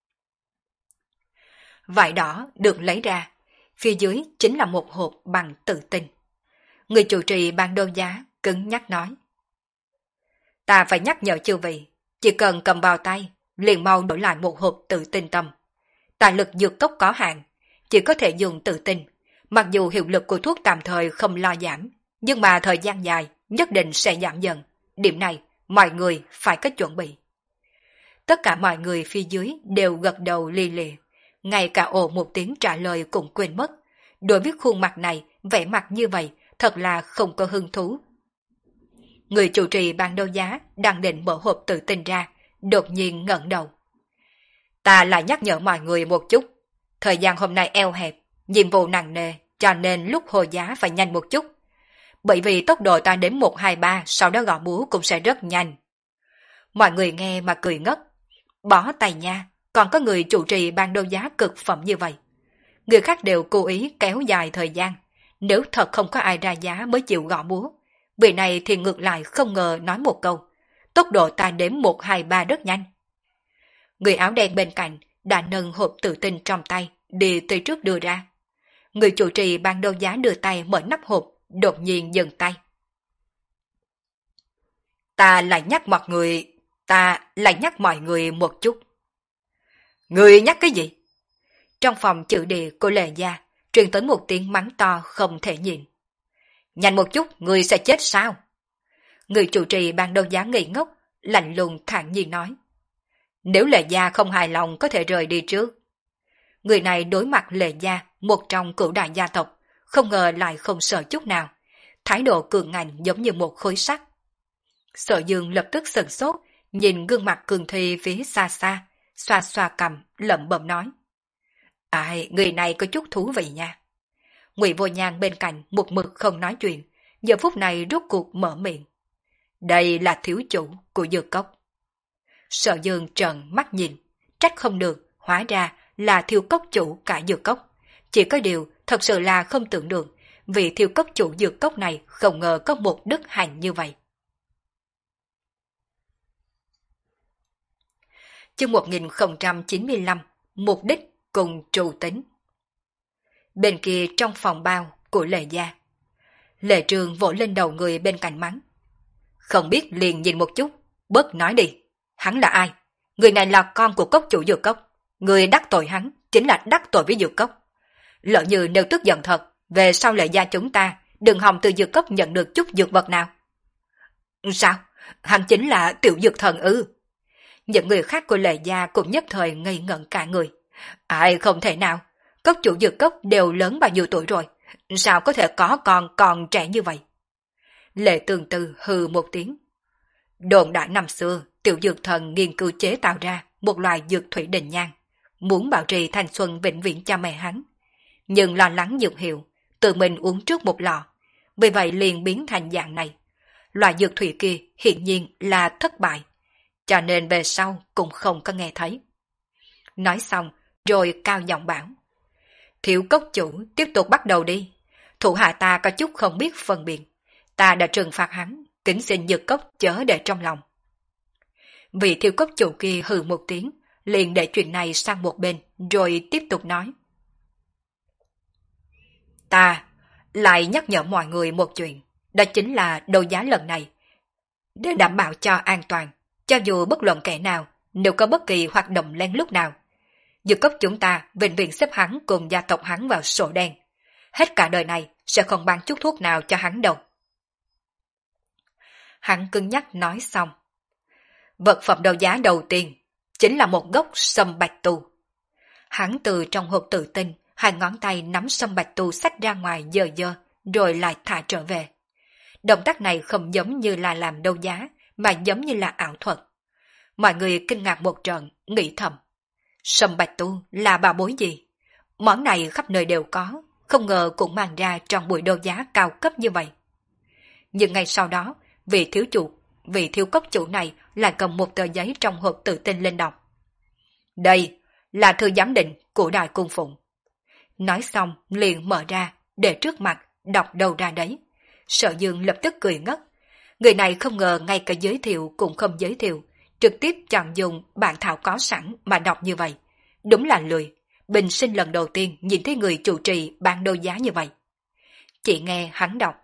Vải đỏ được lấy ra, phía dưới chính là một hộp bằng tự tinh. Người chủ trì ban đấu giá cứng nhắc nói. Ta phải nhắc nhở chư vị, chỉ cần cầm vào tay, liền mau đổi lại một hộp tự tinh tâm. Tài lực dược cốc có hạn, chỉ có thể dùng tự tinh. Mặc dù hiệu lực của thuốc tạm thời không lo giảm, nhưng mà thời gian dài nhất định sẽ giảm dần. Điểm này, mọi người phải có chuẩn bị. Tất cả mọi người phía dưới đều gật đầu li lịa. Ngay cả ồ một tiếng trả lời cũng quên mất. Đối với khuôn mặt này, vẻ mặt như vậy, thật là không có hứng thú. Người chủ trì ban đấu giá đang định mở hộp tự tinh ra, đột nhiên ngẩng đầu. Ta lại nhắc nhở mọi người một chút. Thời gian hôm nay eo hẹp, nhiệm vụ nặng nề, cho nên lúc hồi giá phải nhanh một chút. Bởi vì tốc độ ta đến một hai ba, sau đó gõ búa cũng sẽ rất nhanh. Mọi người nghe mà cười ngất. Bỏ tay nha, còn có người chủ trì ban đấu giá cực phẩm như vậy. Người khác đều cố ý kéo dài thời gian. Nếu thật không có ai ra giá mới chịu gõ búa. Vị này thì ngược lại không ngờ nói một câu. Tốc độ ta đếm một hai ba rất nhanh. Người áo đen bên cạnh đã nâng hộp tự tinh trong tay, đi tới trước đưa ra. Người chủ trì ban đấu giá đưa tay mở nắp hộp, đột nhiên dừng tay. Ta lại nhắc mọi người, ta lại nhắc mọi người một chút. Người nhắc cái gì? Trong phòng chữ địa của Lệ Gia, truyền tới một tiếng mắng to không thể nhìn. Nhanh một chút, người sẽ chết sao? Người chủ trì ban đấu giá ngây ngốc, lạnh lùng thản nhiên nói. Nếu Lệ Gia không hài lòng có thể rời đi trước. Người này đối mặt Lệ Gia, một trong cửu đại gia tộc, không ngờ lại không sợ chút nào. Thái độ cường ngạnh giống như một khối sắt. Sở Dương lập tức sửng sốt, nhìn gương mặt cường thi phía xa xa, xoa xoa cằm, lẩm bẩm nói. Ai, người này có chút thú vị nha. Ngụy Vô Nhan bên cạnh một mực không nói chuyện, giờ phút này rốt cuộc mở miệng. Đây là thiếu chủ của dược cốc. Sở Dương trợn mắt nhìn, trách không được, hóa ra là thiếu cốc chủ cả dược cốc. Chỉ có điều thật sự là không tưởng được, vì thiếu cốc chủ dược cốc này không ngờ có một đức hạnh như vậy. Chương một nghìn không trăm chín mươi lăm, mục đích cùng trù tính. Bên kia trong phòng bao của Lệ Gia, Lệ Trường vỗ lên đầu người bên cạnh mắng. Không biết liền nhìn một chút, bớt nói đi. Hắn là ai? Người này là con của cốc chủ dược cốc. Người đắc tội hắn chính là đắc tội với dược cốc. Lỡ như nếu tức giận thật, về sau Lệ Gia chúng ta đừng hòng từ dược cốc nhận được chút dược vật nào. Sao? Hắn chính là tiểu dược thần ư? Những người khác của Lệ Gia cũng nhất thời ngây ngẩn cả người. Ai không thể nào, cốc chủ dược cốc đều lớn bao nhiêu tuổi rồi, sao có thể có con còn trẻ như vậy? Lệ Tường Tư hừ một tiếng. Đồn đại năm xưa, tiểu dược thần nghiên cứu chế tạo ra một loài dược thủy đình nhan, muốn bảo trì thanh xuân vĩnh viễn cho mẹ hắn. Nhưng lo lắng dược hiệu, tự mình uống trước một lọ, vì vậy liền biến thành dạng này. Loại dược thủy kia hiển nhiên là thất bại, cho nên về sau cũng không có nghe thấy. Nói xong, rồi cao giọng bảo. Thiếu cốc chủ tiếp tục bắt đầu đi. Thủ hạ ta có chút không biết phân biệt. Ta đã trừng phạt hắn, kính xin Dược Cốc chớ để trong lòng. Vị Thiêu Cốc chủ kia hừ một tiếng, liền để chuyện này sang một bên, rồi tiếp tục nói. Ta lại nhắc nhở mọi người một chuyện, đó chính là đấu giá lần này. Để đảm bảo cho an toàn, cho dù bất luận kẻ nào, nếu có bất kỳ hoạt động lén lút nào, Dược Cốc chúng ta vĩnh viễn xếp hắn cùng gia tộc hắn vào sổ đen. Hết cả đời này sẽ không bán chút thuốc nào cho hắn đâu. Hắn cứng nhắc nói xong. Vật phẩm đấu giá đầu tiên chính là một gốc sâm bạch tu. Hắn từ trong hộp tự tinh, hai ngón tay nắm sâm bạch tu xách ra ngoài dơ dơ, rồi lại thả trở về. Động tác này không giống như là làm đấu giá, mà giống như là ảo thuật. Mọi người kinh ngạc một trận, nghĩ thầm. Sâm bạch tu là bảo bối gì? Món này khắp nơi đều có, không ngờ cũng mang ra trong buổi đấu giá cao cấp như vậy. Nhưng ngay sau đó, vị thiếu chủ, vị thiếu cốc chủ này lại cầm một tờ giấy trong hộp tự tinh lên đọc. Đây là thư giám định của Đại Cung Phụng. Nói xong liền mở ra, để trước mặt, đọc đầu ra đấy. Sở Dương lập tức cười ngất. Người này không ngờ ngay cả giới thiệu cũng không giới thiệu, trực tiếp chọn dùng bản thảo có sẵn mà đọc như vậy. Đúng là lười, bình sinh lần đầu tiên nhìn thấy người chủ trì bán đấu giá như vậy. Chỉ nghe hắn đọc.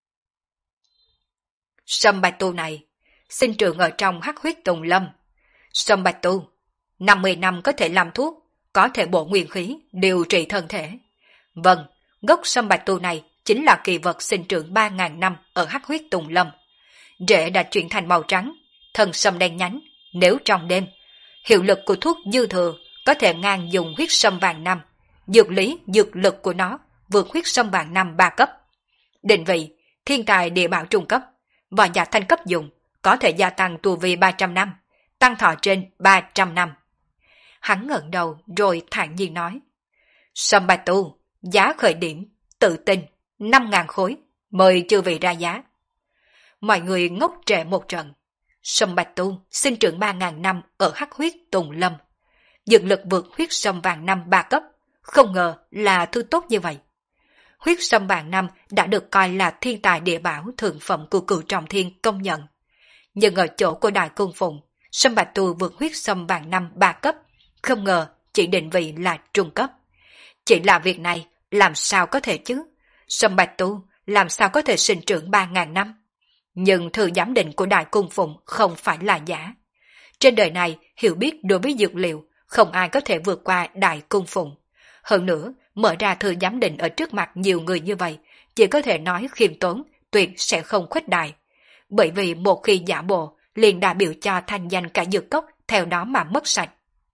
Sâm bạch tu này, sinh trưởng ở trong hắc huyết tùng lâm. Sâm bạch tu, năm mươi năm có thể làm thuốc, có thể bổ nguyên khí, điều trị thân thể. Vâng, gốc sâm bạch tu này chính là kỳ vật sinh trưởng ba ngàn năm ở hắc huyết tùng lâm. Rễ đã chuyển thành màu trắng, thân sâm đen nhánh, nếu trong đêm, hiệu lực của thuốc dư thừa có thể ngang dùng huyết sâm vàng năm, dược lý, dược lực của nó vượt huyết sâm vàng năm ba cấp. Định vị, thiên tài địa bảo trung cấp, và giả thanh cấp dùng, có thể gia tăng tu vi ba trăm năm, tăng thọ trên ba trăm năm. Hắn ngẩng đầu rồi thản nhiên nói. Sâm bạch tu, giá khởi điểm, tự tin, năm ngàn khối, mời chư vị ra giá. Mọi người ngốc trệ một trận. Sâm bạch tu sinh trưởng ba ngàn năm ở hắc huyết tùng lâm. Dược lực vượt huyết sâm vàng năm ba cấp, không ngờ là thứ tốt như vậy. Huyết sâm vàng năm đã được coi là thiên tài địa bảo thượng phẩm của Cửu Trọng Thiên công nhận. Nhưng ở chỗ của Đại Cung Phụng, sâm bạch tu vượt huyết sâm vàng năm ba cấp, không ngờ chỉ định vị là trung cấp. Chỉ là việc này làm sao có thể chứ? Sâm bạch tu làm sao có thể sinh trưởng ba ngàn năm? Nhưng thư giám định của Đại Cung Phụng không phải là giả. Trên đời này hiểu biết đối với dược liệu, không ai có thể vượt qua Đại Cung Phụng. Hơn nữa, mở ra thư giám định ở trước mặt nhiều người như vậy, chỉ có thể nói khiêm tốn, tuyệt sẽ không khuếch đại. Bởi vì một khi giả bộ, liền đại biểu cho thanh danh cả dược cốc theo đó mà mất sạch.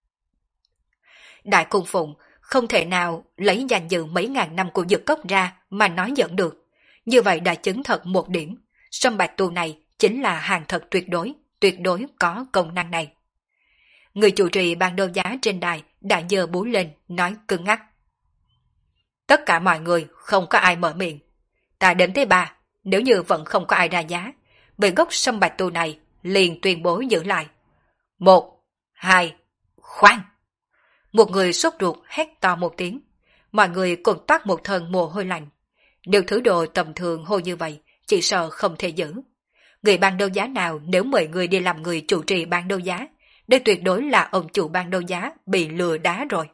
Đại Cung Phụng không thể nào lấy danh dự mấy ngàn năm của dược cốc ra mà nói giỡn được. Như vậy đã chứng thật một điểm, sâm bạch tu này chính là hàng thật tuyệt đối, tuyệt đối có công năng này. Người chủ trì ban đấu giá trên đài đã giơ búa lên, nói cứng ngắc. Tất cả mọi người không có ai mở miệng. Ta đến thứ ba, nếu như vẫn không có ai ra giá, về gốc sâm bạch tu này liền tuyên bố giữ lại. Một, hai, khoan! Một người sốt ruột hét to một tiếng. Mọi người cùng toát một thân mồ hôi lạnh. Điều thứ đồ tầm thường hô như vậy, chỉ sợ không thể giữ. Người ban đấu giá nào nếu mời người đi làm người chủ trì ban đấu giá, đây tuyệt đối là ông chủ ban đấu giá bị lừa đá rồi.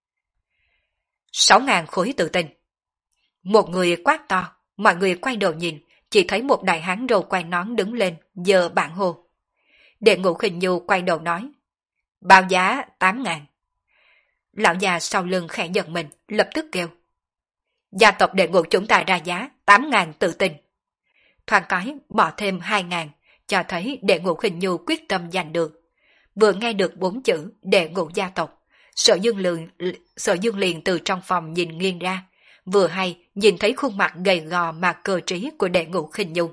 Sáu ngàn khối tự tin. Một người quát to, mọi người quay đầu nhìn, chỉ thấy một đại hán râu quai nón đứng lên, giơ bảng hô. Đệ Ngũ Khinh Nhu quay đầu nói. Báo giá tám ngàn. Lão già sau lưng khẽ giật mình, lập tức kêu. Gia tộc Đệ Ngũ chúng ta ra giá tám ngàn tự tin. Thoáng cái bỏ thêm hai ngàn, cho thấy Đệ Ngũ Khinh Nhu quyết tâm giành được. Vừa nghe được bốn chữ Đệ Ngũ gia tộc, Sở Dương liền, Sở Dương liền từ trong phòng nhìn nghiêng ra, vừa hay nhìn thấy khuôn mặt gầy gò mà cơ trí của Đệ Ngũ Khinh Nhu.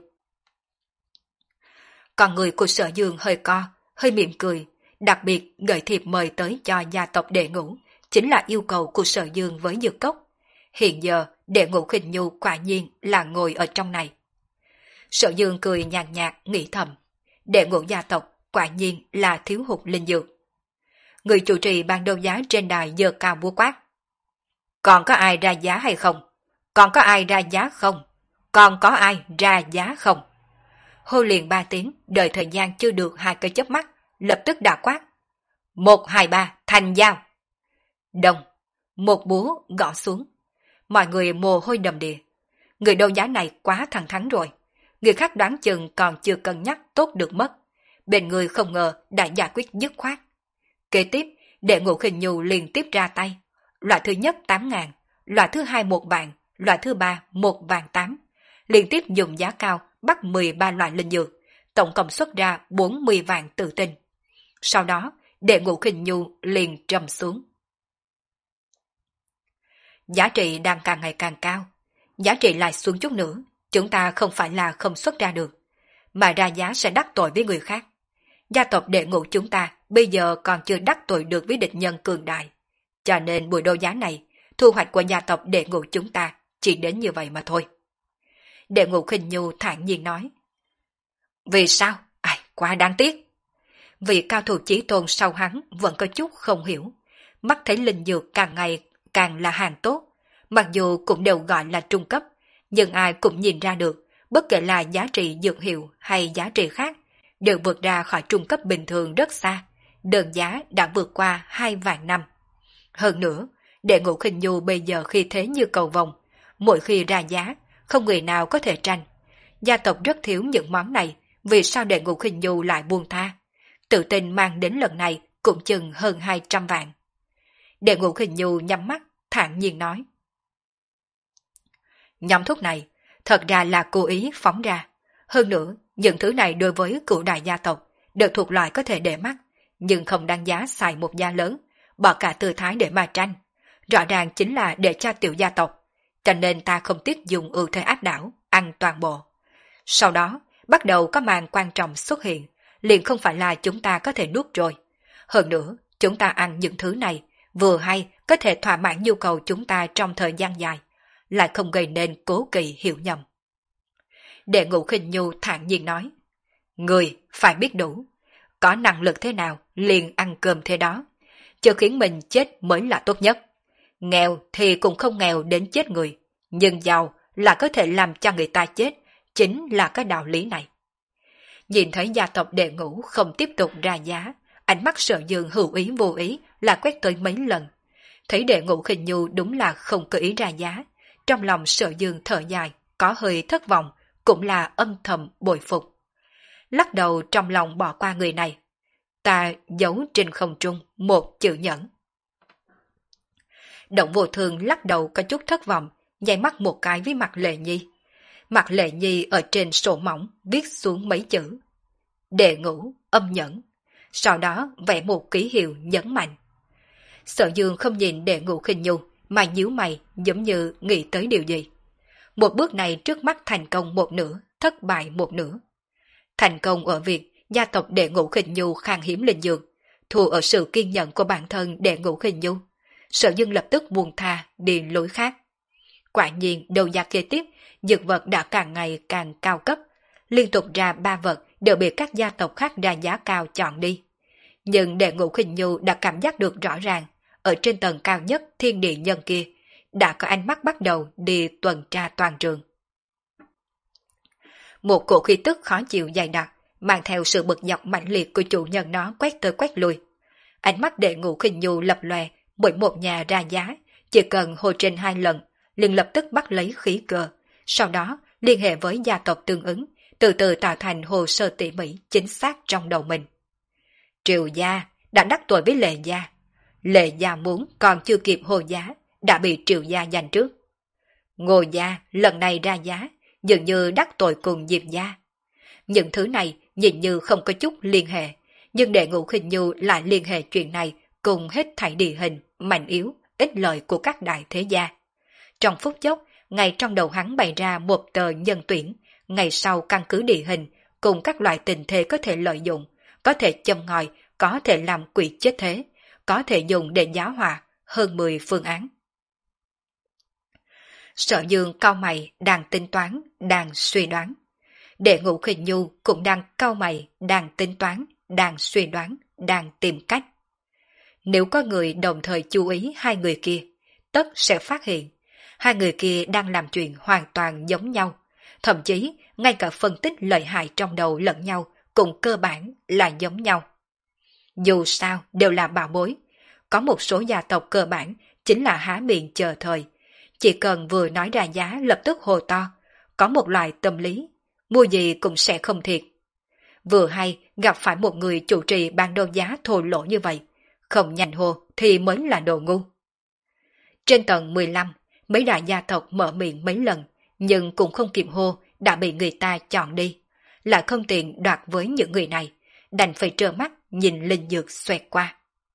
Còn người của Sở Dương hơi co, hơi mỉm cười, đặc biệt gửi thiệp mời tới cho gia tộc Đệ Ngũ, chính là yêu cầu của Sở Dương với Dược Cốc. Hiện giờ Đệ Ngũ Khinh Nhu quả nhiên là ngồi ở trong này. Sở Dương cười nhàn nhạt nghĩ thầm, Đệ Ngũ gia tộc quả nhiên là thiếu hụt linh dược. Người chủ trì ban đấu giá trên đài giơ cao búa quát. Còn có ai ra giá hay không? Còn có ai ra giá không? Còn có ai ra giá không? hô liền ba tiếng, đợi thời gian chưa được hai cái chớp mắt, lập tức đã quát. Một, hai, ba, thành giao. Đồng, một búa gõ xuống. Mọi người mồ hôi đầm đìa. Người đấu giá này quá thẳng thắn rồi. Người khác đoán chừng còn chưa cân nhắc tốt được mất. Bên người không ngờ đã giải quyết dứt khoát. Kế tiếp, Đệ Ngũ Khinh Nhu liên tiếp ra tay. Loại thứ nhất tám ngàn, loại thứ hai một vạn, loại thứ ba một vạn tám. Liên tiếp dùng giá cao bắt mười ba loại linh dược, tổng cộng xuất ra bốn mươi vạn tự tinh. Sau đó, Đệ Ngũ Khinh Nhu liền trầm xuống. Giá trị đang càng ngày càng cao. Giá trị lại xuống chút nữa, chúng ta không phải là không xuất ra được, mà ra giá sẽ đắc tội với người khác. Gia tộc Đệ Ngũ chúng ta bây giờ còn chưa đắc tội được với địch nhân cường đại. Cho nên buổi đấu giá này, thu hoạch của gia tộc Đệ Ngũ chúng ta chỉ đến như vậy mà thôi. Đệ Ngũ Khinh Nhu thản nhiên nói. Vì sao? Ai, quá đáng tiếc. Vị cao thủ chí tôn sau hắn vẫn có chút không hiểu. Mắt thấy linh dược càng ngày càng là hàng tốt. Mặc dù cũng đều gọi là trung cấp, nhưng ai cũng nhìn ra được, bất kể là giá trị dược hiệu hay giá trị khác, đều vượt ra khỏi trung cấp bình thường rất xa. Đơn giá đã vượt qua hai vạn năm. Hơn nữa, Đệ Ngũ Khinh Nhu bây giờ khi thế như cầu vồng, mỗi khi ra giá, không người nào có thể tranh. Gia tộc rất thiếu những món này, vì sao Đệ Ngũ Khinh Nhu lại buông tha? Tự tin mang đến lần này cũng chừng hơn hai trăm vạn. Đệ Ngũ Khinh Nhu nhắm mắt, thản nhiên nói. Nhóm thuốc này, thật ra là cố ý phóng ra. Hơn nữa, những thứ này đối với cửu đại gia tộc đều thuộc loại có thể để mắt, nhưng không đáng giá xài một gia lớn, bỏ cả tư thái để mà tranh. Rõ ràng chính là để cho tiểu gia tộc, cho nên ta không tiếc dùng ưu thế áp đảo, ăn toàn bộ. Sau đó, bắt đầu có màn quan trọng xuất hiện, liền không phải là chúng ta có thể nuốt rồi. Hơn nữa, chúng ta ăn những thứ này, vừa hay có thể thỏa mãn nhu cầu chúng ta trong thời gian dài, lại không gây nên cố kỵ hiểu nhầm. Đệ Ngũ Khinh Nhu thản nhiên nói, người phải biết đủ, có năng lực thế nào liền ăn cơm thế đó, chứ khiến mình chết mới là tốt nhất. Nghèo thì cũng không nghèo đến chết người, nhưng giàu là có thể làm cho người ta chết, chính là cái đạo lý này. Nhìn thấy gia tộc Đệ Ngũ không tiếp tục ra giá, ánh mắt Sở Dương hữu ý vô ý là quét tới mấy lần. Thấy Đệ Ngũ Khinh Nhu đúng là không có ý ra giá, trong lòng Sở Dương thở dài, có hơi thất vọng, cũng là âm thầm bội phục. Lắc đầu trong lòng bỏ qua người này. Ta giấu trên không trung một chữ nhẫn. Động Vô Thường lắc đầu có chút thất vọng, nháy mắt một cái với mặt Lệ Nhi. Mặt Lệ Nhi ở trên sổ mỏng viết xuống mấy chữ. Đệ Ngũ, âm nhẫn. Sau đó vẽ một ký hiệu nhấn mạnh. Sở Dương không nhìn Đệ Ngũ Khinh Nhu mà nhíu mày giống như nghĩ tới điều gì. Một bước này trước mắt thành công một nửa, thất bại một nửa. Thành công ở việc gia tộc Đệ Ngũ Khinh Nhu khan hiếm linh dược, thua ở sự kiên nhẫn của bản thân Đệ Ngũ Khinh Nhu. Sở Dương lập tức buông tha đi lối khác. Quả nhiên đầu giá kế tiếp, dược vật đã càng ngày càng cao cấp, liên tục ra ba vật đều bị các gia tộc khác ra giá cao chọn đi. Nhưng Đệ Ngũ Khinh Nhu đã cảm giác được rõ ràng, ở trên tầng cao nhất thiên địa nhân kia, đã có ánh mắt bắt đầu đi tuần tra toàn trường. Một cổ khí tức khó chịu dày đặc, mang theo sự bực dọc mạnh liệt của chủ nhân nó quét tới quét lui. Ánh mắt Đệ Ngũ Khinh Nhu lập lòe, mỗi một nhà ra giá, chỉ cần hồi trình hai lần, liền lập tức bắt lấy khí cơ, sau đó liên hệ với gia tộc tương ứng, từ từ tạo thành hồ sơ tỉ mỉ chính xác trong đầu mình. Triều gia đã đắc tội với Lệ gia. Lệ gia muốn còn chưa kịp hồ giá, đã bị Triều gia giành trước. Ngô gia lần này ra giá, dường như đắc tội cùng Diệp gia. Những thứ này nhìn như không có chút liên hệ, nhưng Đệ Ngũ Khinh Nhu lại liên hệ chuyện này cùng hết thảy địa hình, mạnh yếu, ích lợi của các đại thế gia. Trong phút chốc, ngay trong đầu hắn bày ra một tờ nhân tuyển, ngày sau căn cứ địa hình, cùng các loại tình thế có thể lợi dụng, có thể châm ngòi, có thể làm quỷ chết thế, có thể dùng để giáo hòa, hơn mười phương án. Sở Dương cau mày đang tính toán, đang suy đoán. Đệ Ngũ Khinh Nhu cũng đang cau mày, đang tính toán, đang suy đoán, đang tìm cách. Nếu có người đồng thời chú ý hai người kia, tất sẽ phát hiện hai người kia đang làm chuyện hoàn toàn giống nhau, thậm chí ngay cả phân tích lợi hại trong đầu lẫn nhau cũng cơ bản là giống nhau. Dù sao đều là bảo bối, có một số gia tộc cơ bản chính là há miệng chờ thời, chỉ cần vừa nói ra giá lập tức hồ to, có một loại tâm lý, mua gì cũng sẽ không thiệt. Vừa hay gặp phải một người chủ trì ban đấu giá thô lỗ như vậy, không nhanh hồ thì mới là đồ ngu. Trên tầng mười lăm, mấy đại gia tộc mở miệng mấy lần, nhưng cũng không kịp hô đã bị người ta chọn đi, lại không tiện đoạt với những người này, đành phải trơ mắt nhìn linh dược xoẹt qua.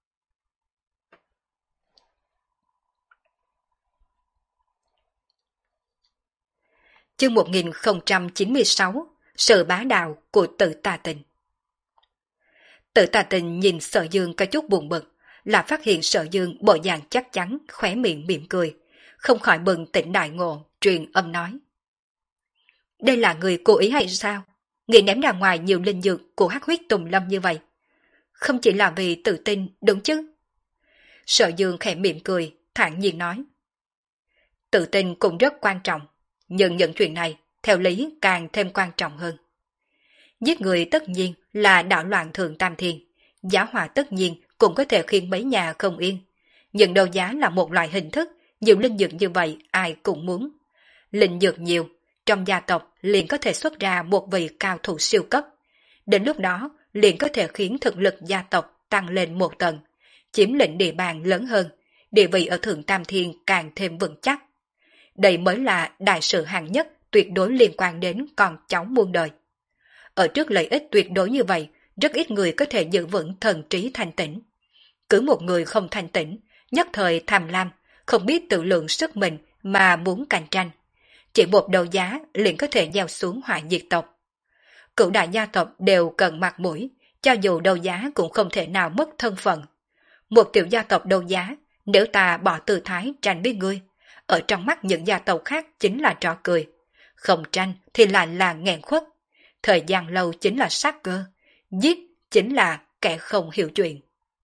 Chương một nghìn không trăm chín mươi sáu, sự bá đạo của Tử Tà Tình. Tử Tà Tình nhìn Sở Dương có chút buồn bực, là phát hiện Sở Dương bộ dạng chắc chắn, khóe miệng mỉm cười, không khỏi bừng tỉnh đại ngộ, truyền âm nói. Đây là người cố ý hay sao? Nghĩ ném ra ngoài nhiều linh dược của Hắc Huyết Tùng Lâm như vậy. Không chỉ là vì tự tin, đúng chứ? Sở Dương khẽ mỉm cười, thản nhiên nói. Tự tin cũng rất quan trọng, nhưng những chuyện này, theo lý càng thêm quan trọng hơn. Giết người tất nhiên là đảo loạn thượng tam thiên, giá họa tất nhiên cũng có thể khiến mấy nhà không yên. Nhưng đấu giá là một loại hình thức, nhiều linh dược như vậy ai cũng muốn. Linh dược nhiều, trong gia tộc liền có thể xuất ra một vị cao thủ siêu cấp. Đến lúc đó liền có thể khiến thực lực gia tộc tăng lên một tầng, chiếm lĩnh địa bàn lớn hơn, địa vị ở thượng tam thiên càng thêm vững chắc. Đây mới là đại sự hạng nhất tuyệt đối liên quan đến con cháu muôn đời. Ở trước lợi ích tuyệt đối như vậy, rất ít người có thể giữ vững thần trí thanh tĩnh. Cứ một người không thanh tĩnh, nhất thời tham lam, không biết tự lượng sức mình mà muốn cạnh tranh. Chỉ một đầu giá liền có thể gieo xuống hỏa diệt tộc. Cửu đại gia tộc đều cần mặt mũi, cho dù đấu giá cũng không thể nào mất thân phận. Một tiểu gia tộc đấu giá, nếu ta bỏ tư thái tranh với ngươi, ở trong mắt những gia tộc khác chính là trò cười. Không tranh thì lại là nghẹn khuất. Thời gian lâu chính là sát cơ, giết chính là kẻ không hiểu chuyện.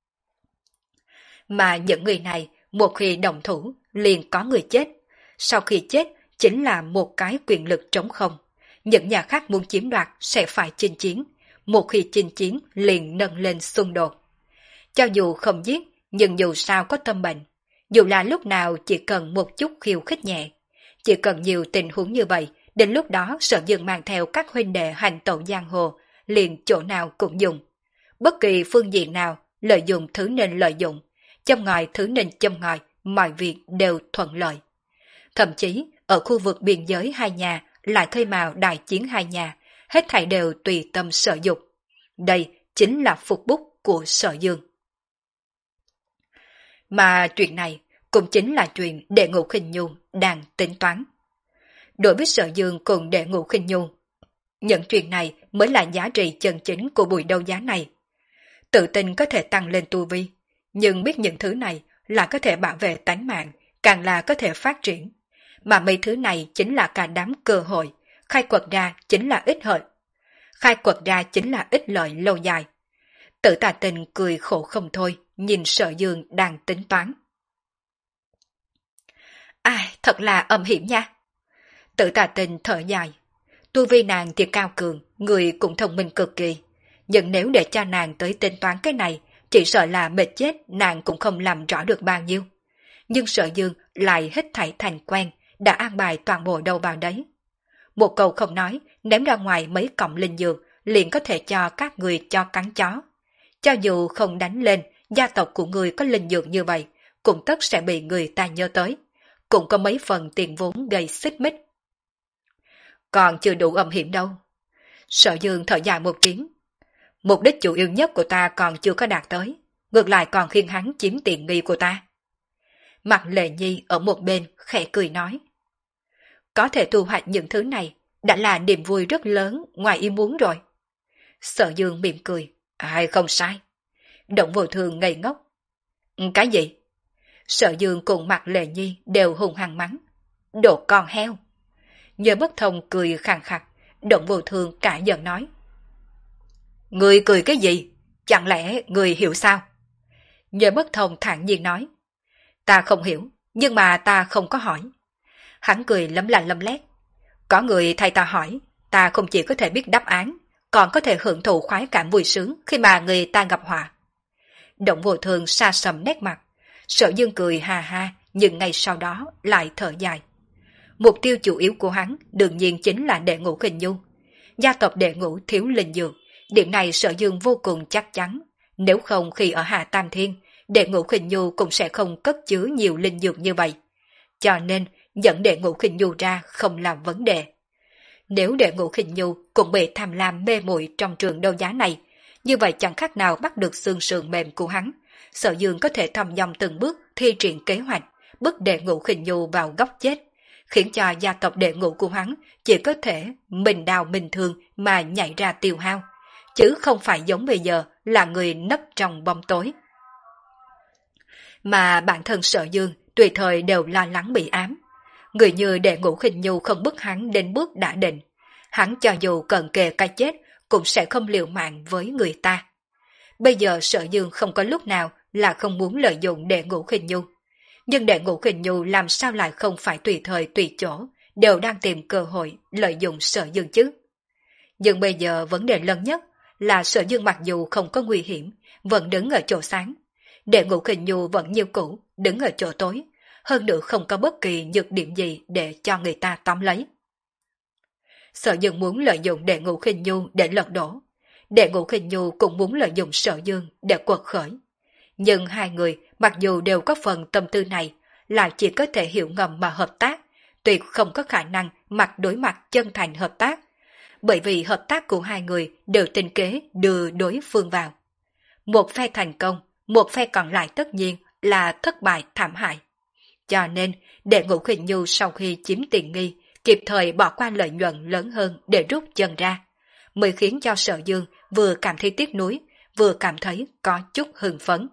Mà những người này, một khi động thủ, liền có người chết. Sau khi chết, chính là một cái quyền lực trống không. Những nhà khác muốn chiếm đoạt sẽ phải chinh chiến. Một khi chinh chiến, liền nâng lên xung đột. Cho dù không giết, nhưng dù sao có tâm bệnh. Dù là lúc nào chỉ cần một chút khiêu khích nhẹ. Chỉ cần nhiều tình huống như vậy, đến lúc đó Sở Dương mang theo các huynh đệ hành tẩu giang hồ, liền chỗ nào cũng dùng. Bất kỳ phương diện nào, lợi dụng thứ nên lợi dụng, châm ngòi thứ nên châm ngòi, mọi việc đều thuận lợi. Thậm chí, ở khu vực biên giới hai nhà, lại khơi mào đại chiến hai nhà, hết thảy đều tùy tâm sở dục. Đây chính là phục bút của Sở Dương. Mà chuyện này cũng chính là chuyện Đệ Ngũ Khinh Nhu đang tính toán. Đối với Sở Dương cùng Đệ Ngũ Khinh Nhu, những chuyện này mới là giá trị chân chính của buổi đấu giá này. Tự tin có thể tăng lên tu vi, nhưng biết những thứ này là có thể bảo vệ tánh mạng, càng là có thể phát triển. Mà mấy thứ này chính là cả đám cơ hội, khai quật ra chính là ích lợi. Khai quật ra chính là ích lợi lâu dài. Tử Tà Tình cười khổ không thôi, nhìn Sở Dương đang tính toán. Ai, thật là âm hiểm nha. Tử Tà Tình thở dài. Tu vi nàng thì cao cường, người cũng thông minh cực kỳ. Nhưng nếu để cho nàng tới tính toán cái này, chỉ sợ là mệt chết nàng cũng không làm rõ được bao nhiêu. Nhưng Sở Dương lại hết thảy thành quen, đã an bài toàn bộ đâu vào đấy. Một câu không nói, ném ra ngoài mấy cọng linh dược, liền có thể cho các người cho cắn chó. Cho dù không đánh lên, gia tộc của người có linh dược như vậy, cũng tất sẽ bị người ta nhớ tới. Cũng có mấy phần tiền vốn gây xích mích. Còn chưa đủ âm hiểm đâu. Sở Dương thở dài một tiếng. Mục đích chủ yếu nhất của ta còn chưa có đạt tới, ngược lại còn khiến hắn chiếm tiện nghi của ta. Mặt Lệ Nhi ở một bên khẽ cười nói. Có thể thu hoạch những thứ này đã là niềm vui rất lớn ngoài ý muốn rồi. Sở Dương mỉm cười. Ai không sai. Động Vô Thường ngây ngốc. Cái gì? Sở Dương cùng Mặt Lệ Nhi đều hùng hăng mắng. Đồ con heo. Nhờ Bất Thông cười khàn khặt, Động Vô Thường cả giận nói. Người cười cái gì? Chẳng lẽ người hiểu sao? Nhờ Bất Thông thản nhiên nói. Ta không hiểu, nhưng mà ta không có hỏi. Hắn cười lấm lạnh lấm lét. Có người thay ta hỏi, Ta không chỉ có thể biết đáp án, còn có thể hưởng thụ khoái cảm vui sướng khi mà người ta gặp họa. Động Vô Thường sa sầm nét mặt, Sở Dương cười ha ha, nhưng ngay sau đó lại thở dài. Mục tiêu chủ yếu của hắn đương nhiên chính là Đệ Ngũ Khinh Nhu. Gia tộc Đệ Ngũ thiếu linh dược, điểm này Sở Dương vô cùng chắc chắn. Nếu không khi ở Hạ Tam Thiên, Đệ Ngũ Khinh Nhu cũng sẽ không cất chứa nhiều linh dược như vậy. Cho nên, dẫn Đệ Ngũ Khinh Nhu ra không làm vấn đề. Nếu Đệ Ngũ Khinh Nhu cũng bị tham lam mê muội trong trường đấu giá này, như vậy chẳng khác nào bắt được xương sườn mềm của hắn. Sở Dương có thể thầm dòng từng bước thi triển kế hoạch, bức Đệ Ngũ Khinh Nhu vào góc chết, khiến cho gia tộc Đệ Ngũ của hắn chỉ có thể mình đào mình thương mà nhảy ra tiêu hao, chứ không phải giống bây giờ là người nấp trong bóng tối. Mà bản thân Sở Dương tùy thời đều lo lắng bị ám. Người như Đệ Ngũ Khinh Nhu không bức hắn đến bước đã định. Hắn cho dù cận kề cái chết cũng sẽ không liều mạng với người ta. Bây giờ Sở Dương không có lúc nào là không muốn lợi dụng Đệ Ngũ Khinh Nhu. Nhưng Đệ Ngũ Khinh Nhu làm sao lại không phải tùy thời tùy chỗ, đều đang tìm cơ hội lợi dụng Sở Dương chứ. Nhưng bây giờ vấn đề lớn nhất là Sở Dương mặc dù không có nguy hiểm, vẫn đứng ở chỗ sáng. Đệ Ngũ Khinh Nhu vẫn như cũ, đứng ở chỗ tối, hơn nữa không có bất kỳ nhược điểm gì để cho người ta tóm lấy. Sở Dương muốn lợi dụng Đệ Ngũ Khinh Nhu để lật đổ. Đệ Ngũ Khinh Nhu cũng muốn lợi dụng Sở Dương để quật khởi. Nhưng hai người mặc dù đều có phần tâm tư này, lại chỉ có thể hiểu ngầm mà hợp tác, tuyệt không có khả năng mặt đối mặt chân thành hợp tác. Bởi vì hợp tác của hai người đều tính kế đưa đối phương vào. Một phe thành công, một phe còn lại tất nhiên là thất bại thảm hại. Cho nên, Đệ Ngũ Khinh Nhu sau khi chiếm tiện nghi, kịp thời bỏ qua lợi nhuận lớn hơn để rút chân ra, mới khiến cho Sở Dương vừa cảm thấy tiếc nuối, vừa cảm thấy có chút hưng phấn.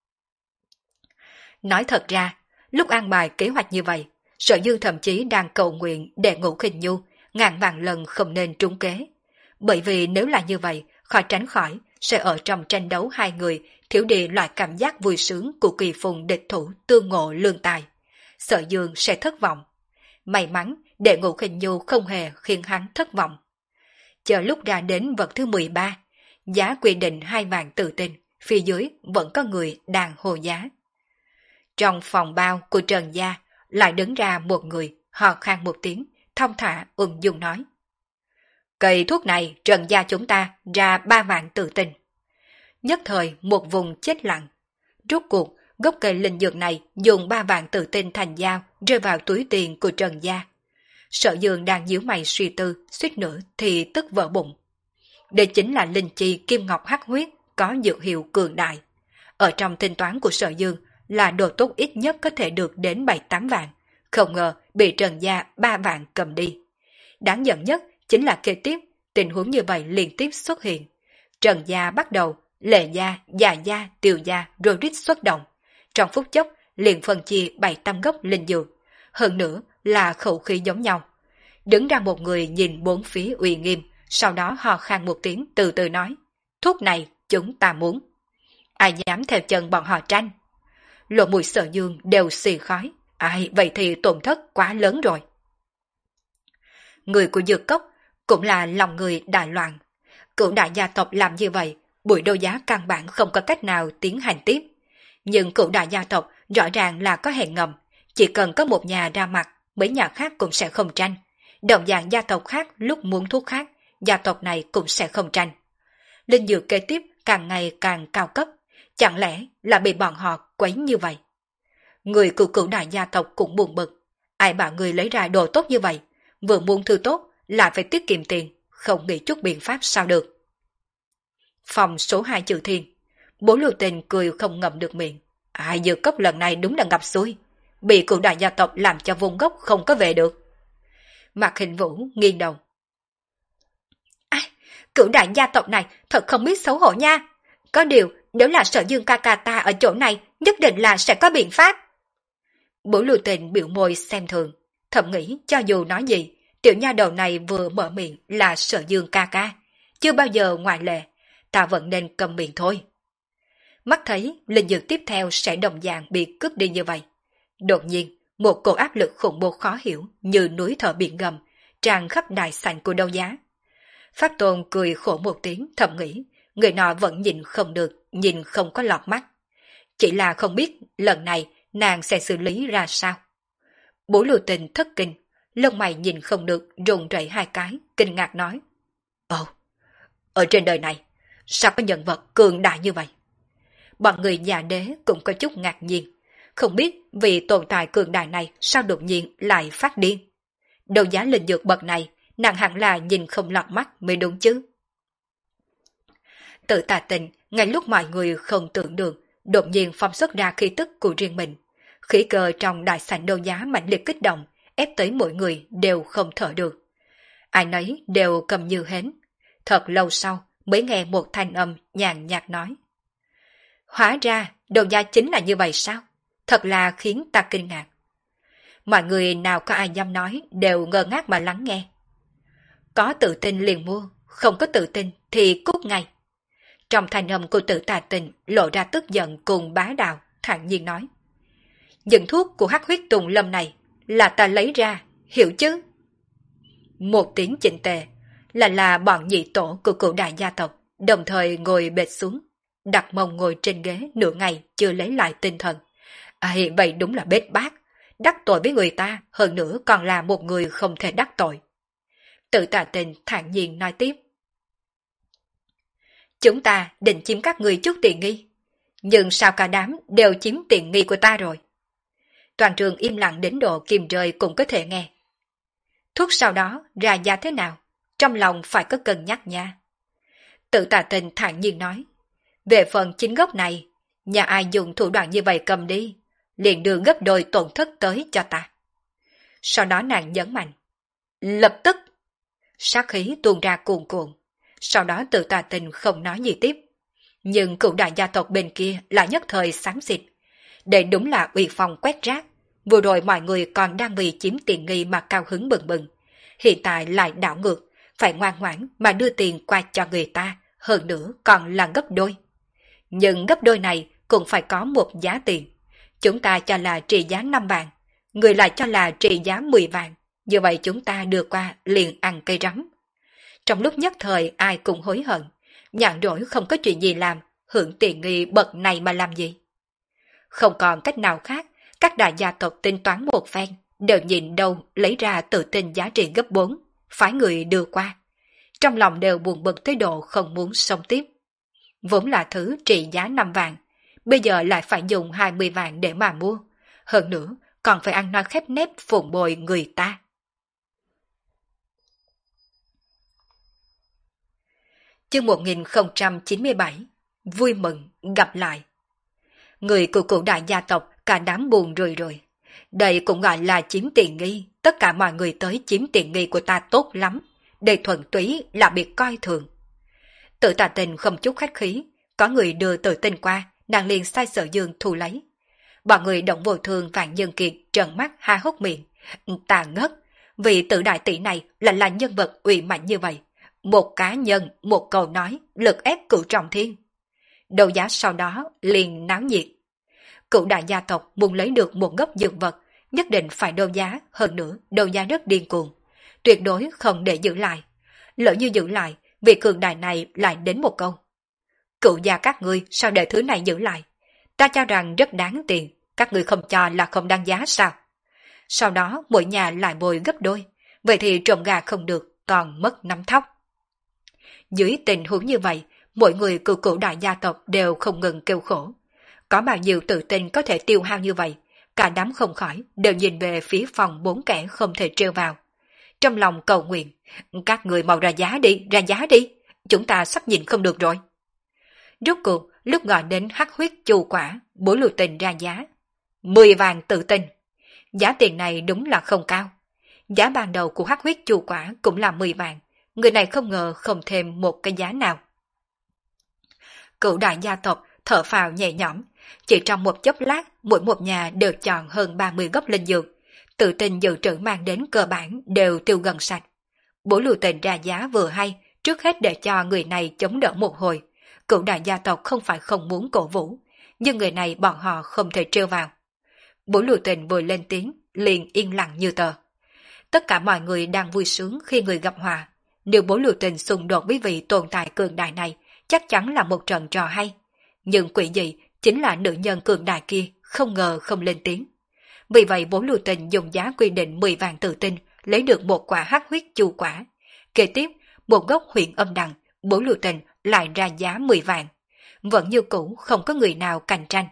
Nói thật ra, lúc an bài kế hoạch như vậy, Sở Dương thậm chí đang cầu nguyện Đệ Ngũ Khinh Nhu ngàn vạn lần không nên trúng kế. Bởi vì nếu là như vậy, khỏi tránh khỏi sẽ ở trong tranh đấu hai người thiếu đi loại cảm giác vui sướng của kỳ phùng địch thủ tương ngộ lương tài. Sở Dương sẽ thất vọng. May mắn Đệ Ngũ Khinh Nhu không hề khiến hắn thất vọng. Chờ lúc ra đến vật thứ mười ba, giá quy định hai vạn tự tin, phía dưới vẫn có người đang hồ giá. Trong phòng bao của Trần Gia lại đứng ra một người, hò khan một tiếng, thong thả ung dung nói. Cây thuốc này Trần Gia chúng ta ra ba vạn tự tin. Nhất thời một vùng chết lặng. Rốt cuộc, gốc cây linh dược này dùng ba vạn tự tin thành dao rơi vào túi tiền của Trần Gia. Sở Dương đang nhíu mày suy tư, suýt nữa thì tức vỡ bụng. Đây chính là linh chi kim ngọc hắc huyết, có dược hiệu cường đại. Ở trong tính toán của Sở Dương là đồ tốt ít nhất có thể được đến bảy tám vạn, không ngờ bị Trần Gia ba vạn cầm đi. Đáng giận nhất chính là kế tiếp, tình huống như vậy liên tiếp xuất hiện. Trần Gia bắt đầu, Lệ Gia, Già Gia, Tiều Gia rồi rít xuất động. Trong phút chốc liền phân chia bảy tám gốc linh dược, hơn nữa là khẩu khí giống nhau. Đứng ra một người nhìn bốn phía uy nghiêm, sau đó hò khan một tiếng từ từ nói, thuốc này chúng ta muốn. Ai dám theo chân bọn họ tranh? Lộ mùi Sở Dương đều xì khói, ai vậy thì tổn thất quá lớn rồi. Người của dược cốc cũng là lòng người đại loạn. Cửu đại gia tộc làm như vậy, buổi đấu giá căn bản không có cách nào tiến hành tiếp. Nhưng cửu đại gia tộc rõ ràng là có hẹn ngầm, chỉ cần có một nhà ra mặt, mấy nhà khác cũng sẽ không tranh. Đồng dạng gia tộc khác lúc muốn thuốc khác, gia tộc này cũng sẽ không tranh. Linh dược kế tiếp càng ngày càng cao cấp, chẳng lẽ là bị bọn họ quấy như vậy? Người của cửu đại gia tộc cũng buồn bực, ai bảo người lấy ra đồ tốt như vậy, vừa muốn thư tốt lại phải tiết kiệm tiền, không nghĩ chút biện pháp sao được. Phòng số hai Trừ Thiên, Bố Lưu Tình cười không ngậm được miệng. Ai dược cốc lần này đúng là ngập xuôi, bị cửu đại gia tộc làm cho vùng gốc không có về được. Mạc Hình Vũ nghiêng đầu. Ai, cửu đại gia tộc này thật không biết xấu hổ nha. Có điều, nếu là Sở Dương ca ca ta ở chỗ này, nhất định là sẽ có biện pháp. Bố Lưu Tình biểu môi xem thường, thầm nghĩ cho dù nói gì, tiểu nha đầu này vừa mở miệng là Sở Dương ca ca, chưa bao giờ ngoại lệ, ta vẫn nên cầm miệng thôi. Mắt thấy linh dược tiếp theo sẽ đồng dạng bị cướp đi như vậy. Đột nhiên, một cổ áp lực khủng bố khó hiểu như núi thở biển gầm, tràn khắp đại sảnh của đấu giá. Phát Tôn cười khổ một tiếng thầm nghĩ, người nọ vẫn nhìn không được, nhìn không có lọt mắt. Chỉ là không biết lần này nàng sẽ xử lý ra sao. Bố Lưu Tình thất kinh, lông mày nhìn không được run rẩy hai cái, kinh ngạc nói. Ồ, ở trên đời này, sao có nhân vật cường đại như vậy? Bọn người nhà đế cũng có chút ngạc nhiên, không biết vì tồn tại cường đại này sao đột nhiên lại phát điên. Đầu giá linh dược bậc này, nàng hẳn là nhìn không lọt mắt mới đúng chứ. Tự Tà Tình, ngay lúc mọi người không tưởng được, đột nhiên phóng xuất ra khí tức của riêng mình. Khí cơ trong đại sảnh đấu giá mạnh liệt kích động, ép tới mỗi người đều không thở được. Ai nấy đều cầm như hến. Thật lâu sau mới nghe một thanh âm nhàn nhạt nói. Hóa ra, đấu giá chính là như vậy sao? Thật là khiến ta kinh ngạc. Mọi người nào có ai dám nói đều ngơ ngác mà lắng nghe. Có tự tin liền mua, không có tự tin thì cút ngay. Trong thanh âm của Tự Tà Tình lộ ra tức giận cùng bá đạo, thản nhiên nói. Những thuốc của hắc huyết tùng lâm này là ta lấy ra, hiểu chứ? Một tiếng chỉnh tề, là là bọn nhị tổ của cựu đại gia tộc, đồng thời ngồi bệt xuống, đặt mông ngồi trên ghế nửa ngày chưa lấy lại tinh thần. À, vậy đúng là bết bát, đắc tội với người ta, hơn nữa còn là một người không thể đắc tội. Tự Tà Tình thản nhiên nói tiếp. Chúng ta định chiếm các người chút tiền nghi, nhưng sao cả đám đều chiếm tiền nghi của ta rồi? Toàn trường im lặng đến độ kìm rơi cũng có thể nghe. Thuốc sau đó ra giá thế nào, trong lòng phải có cân nhắc nha. Tự Tà Tình thản nhiên nói. Về phần chính gốc này, nhà ai dùng thủ đoạn như vậy cầm đi, liền đưa gấp đôi tổn thất tới cho ta. Sau đó nàng nhấn mạnh. Lập tức! Sát khí tuôn ra cuồn cuộn. Sau đó Tự Tà Tình không nói gì tiếp. Nhưng cựu đại gia tộc bên kia lại nhất thời xám xịt. Đây đúng là uy phong quét rác. Vừa rồi mọi người còn đang vì chiếm tiền nghi mà cao hứng bừng bừng. Hiện tại lại đảo ngược, phải ngoan ngoãn mà đưa tiền qua cho người ta, hơn nữa còn là gấp đôi. Nhưng gấp đôi này cũng phải có một giá tiền. Chúng ta cho là trị giá năm vạn, người lại cho là trị giá mười vạn. Như vậy chúng ta đưa qua liền ăn cây rắm. Trong lúc nhất thời ai cũng hối hận, nhàn rỗi không có chuyện gì làm, hưởng tiền nghi bậc này mà làm gì. Không còn cách nào khác, các đại gia tộc tính toán một phen, đều nhìn đâu lấy ra tự tin giá trị gấp bốn, phái người đưa qua. Trong lòng đều buồn bực tới độ không muốn sống tiếp. Vốn là thứ trị giá năm vạn, bây giờ lại phải dùng hai mươi vạn để mà mua. Hơn nữa, còn phải ăn nói khép nép phụng bồi người ta. Chương một nghìn không trăm chín mươi bảy. Vui mừng, gặp lại. Người của cụ đại gia tộc cả đám buồn rồi rồi. Đây cũng gọi là chiếm tiền nghi. Tất cả mọi người tới chiếm tiền nghi của ta tốt lắm. Đây thuần túy là bị coi thường. Tự Tà Tình không chút khách khí. Có người đưa Tự Tình qua, nàng liền sai Sở Dương thu lấy. Bọn người động vô thương Vạn Nhân Kiệt trợn mắt há hốc miệng. Ta ngất. Vì Tự đại tỷ này là là nhân vật uy mạnh như vậy. Một cá nhân, một câu nói, lực ép cửu trọng thiên. Đấu giá sau đó liền náo nhiệt. Cửu đại gia tộc muốn lấy được một gốc dược vật, nhất định phải đấu giá, hơn nữa đấu giá rất điên cuồng. Tuyệt đối không để giữ lại. Lỡ như giữ lại, vị cường đại này lại đến một câu. Cửu gia các ngươi sao để thứ này giữ lại? Ta cho rằng rất đáng tiền, các ngươi không cho là không đáng giá sao? Sau đó mỗi nhà lại bồi gấp đôi, vậy thì trộm gà không được, còn mất nắm thóc. Dưới tình huống như vậy, mỗi người của cửu đại gia tộc đều không ngừng kêu khổ. Có bao nhiêu tự tin có thể tiêu hao như vậy, cả đám không khỏi đều nhìn về phía phòng bốn kẻ không thể trêu vào. Trong lòng cầu nguyện, các người mau ra giá đi, ra giá đi, chúng ta sắp nhìn không được rồi. Rốt cuộc, lúc gọi đến hắc huyết chu quả, Bố Lưu Tình ra giá. Mười vàng tự tin. Giá tiền này đúng là không cao. Giá ban đầu của hắc huyết chu quả cũng là mười vàng. Người này không ngờ không thêm một cái giá nào. Cửu đại gia tộc thở phào nhẹ nhõm, chỉ trong một chốc lát mỗi một nhà đều chọn hơn ba mươi gốc linh dược, tự tin dự trữ mang đến cơ bản đều tiêu gần sạch. Bố Lưu Tình ra giá vừa hay, trước hết để cho người này chống đỡ một hồi. Cửu đại gia tộc không phải không muốn cổ vũ, nhưng người này bọn họ không thể trêu vào. Bố Lưu Tình vừa lên tiếng, liền yên lặng như tờ. Tất cả mọi người đang vui sướng khi người gặp hòa, Nếu Bố Lưu Tình xung đột với vị tồn tại cường đại này, chắc chắn là một trận trò hay. Nhưng quỷ dị chính là nữ nhân cường đại kia không ngờ không lên tiếng. Vì vậy Bố Lưu Tình dùng giá quy định mười vạn tự tinh lấy được một quả hắc huyết chu quả. Kế tiếp, một gốc huyện âm đằng, Bố Lưu Tình lại ra giá mười vạn. Vẫn như cũ không có người nào cạnh tranh.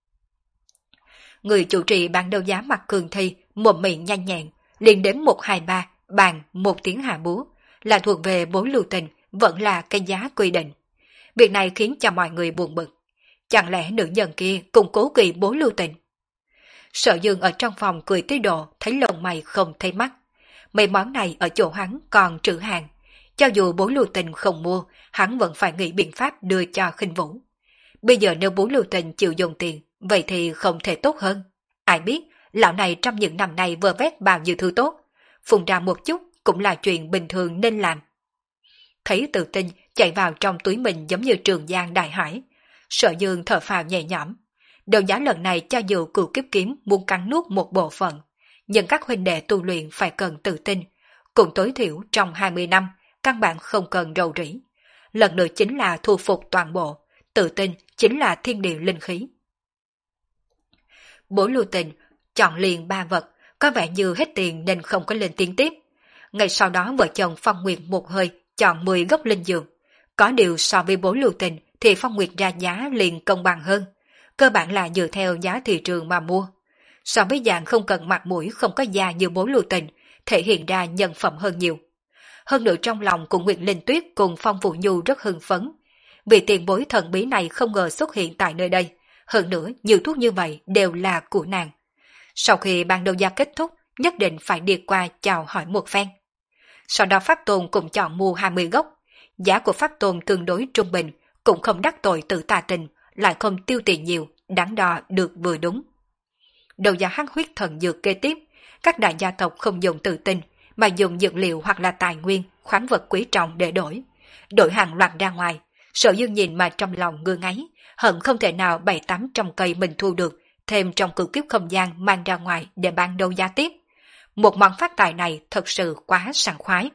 Người chủ trì ban đấu giá mặt cường thi, mồm miệng nhanh nhẹn, liền đến một hai ba, bàn một tiếng hạ búa, là thuộc về Bố Lưu Tình, vẫn là cái giá quy định. Việc này khiến cho mọi người buồn bực. Chẳng lẽ nữ nhân kia cũng cố kỵ Bố Lưu Tình? Sở Dương ở trong phòng cười tới độ thấy lông mày không thấy mắt. Mấy món này ở chỗ hắn còn trữ hàng. Cho dù Bố Lưu Tình không mua, hắn vẫn phải nghĩ biện pháp đưa cho Khinh Vũ. Bây giờ nếu Bố Lưu Tình chịu dùng tiền, vậy thì không thể tốt hơn. Ai biết, lão này trong những năm nay vơ vét bao nhiêu thứ tốt. Phùng ra một chút cũng là chuyện bình thường nên làm. Thấy Tự Tinh chạy vào trong túi mình giống như Trường Giang đại hải. Sở Dương thở phào nhẹ nhõm. Đấu giá lần này cho dù Cửu Kiếp Kiếm muốn cắn nuốt một bộ phận, nhưng các huynh đệ tu luyện phải cần tự tin, cũng tối thiểu trong hai mươi năm, căn bản không cần rầu rĩ. Lần nữa chính là thu phục toàn bộ, tự tin chính là thiên địa linh khí. Bố Lưu Tình chọn liền ba vật, có vẻ như hết tiền nên không có lên tiếng tiếp. Ngày sau đó vợ chồng Phong Nguyệt một hơi chọn mười gốc linh dược. Có điều so với Bố Lưu Tình thì Phong Nguyệt ra giá liền công bằng hơn. Cơ bản là dựa theo giá thị trường mà mua. So với dạng không cần mặt mũi không có da như Bố Lưu Tình, thể hiện ra nhân phẩm hơn nhiều. Hơn nữa trong lòng của Nguyệt Linh Tuyết cùng Phong Vũ Nhu rất hưng phấn. Vì tiền bối thần bí này không ngờ xuất hiện tại nơi đây. Hơn nữa nhiều thuốc như vậy đều là của nàng. Sau khi ban đấu giá kết thúc, nhất định phải đi qua chào hỏi một phen. Sau đó Pháp Tôn cũng chọn mua hai mươi gốc. Giá của Pháp Tôn tương đối trung bình, cũng không đắc tội tự tà tình, lại không tiêu tiền nhiều, đáng đo được vừa đúng. Đầu giá hắc huyết thần dược kế tiếp, các đại gia tộc không dùng tự tin, mà dùng dược liệu hoặc là tài nguyên, khoáng vật quý trọng để đổi. Đổi hàng loạt ra ngoài, Sở Dương nhìn mà trong lòng ngơ ngáy, hận không thể nào bảy tám trăm cây mình thu được, thêm trong cửu kiếp không gian mang ra ngoài để bán đấu giá tiếp. Một món phát tài này thật sự quá sảng khoái.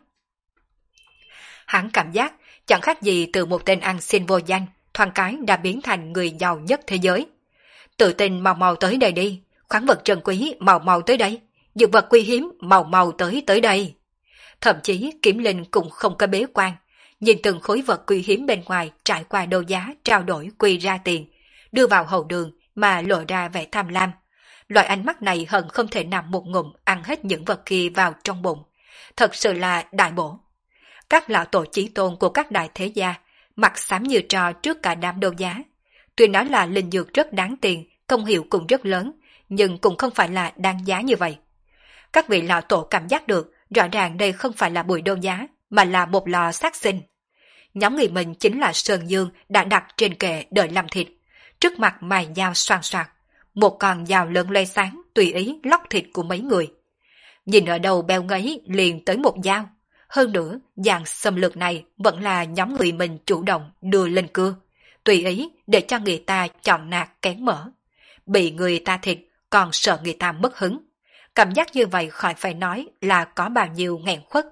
Hắn cảm giác chẳng khác gì từ một tên ăn xin vô danh, thoáng cái đã biến thành người giàu nhất thế giới. Tự tin mau mau tới đây đi, khoáng vật trân quý mau mau tới đây, dược vật quý hiếm mau mau tới tới đây. Thậm chí Kiếm Linh cũng không có bế quan, nhìn từng khối vật quý hiếm bên ngoài trải qua đấu giá trao đổi quy ra tiền, đưa vào hậu đường mà lộ ra vẻ tham lam. Loại ánh mắt này hận không thể nằm một ngụm ăn hết những vật kia vào trong bụng. Thật sự là đại bổ. Các lão tổ chí tôn của các đại thế gia mặt xám như trò trước cả đám đấu giá. Tuy nói là linh dược rất đáng tiền, công hiệu cũng rất lớn, nhưng cũng không phải là đáng giá như vậy. Các vị lão tổ cảm giác được rõ ràng đây không phải là buổi đấu giá, mà là một lò sát sinh. Nhóm người mình chính là Sơn Dương đã đặt trên kệ đợi làm thịt, trước mặt mài dao xoàn xoạc, một con dao lớn loe sáng tùy ý lóc thịt của mấy người. Nhìn ở đầu beo ngấy liền tới một dao. Hơn nữa, dạng xâm lược này vẫn là nhóm người mình chủ động đưa lên cưa, tùy ý để cho người ta chọn nạt kén mỡ. Bị người ta thịt còn sợ người ta mất hứng. Cảm giác như vậy khỏi phải nói là có bao nhiêu nghẹn khuất.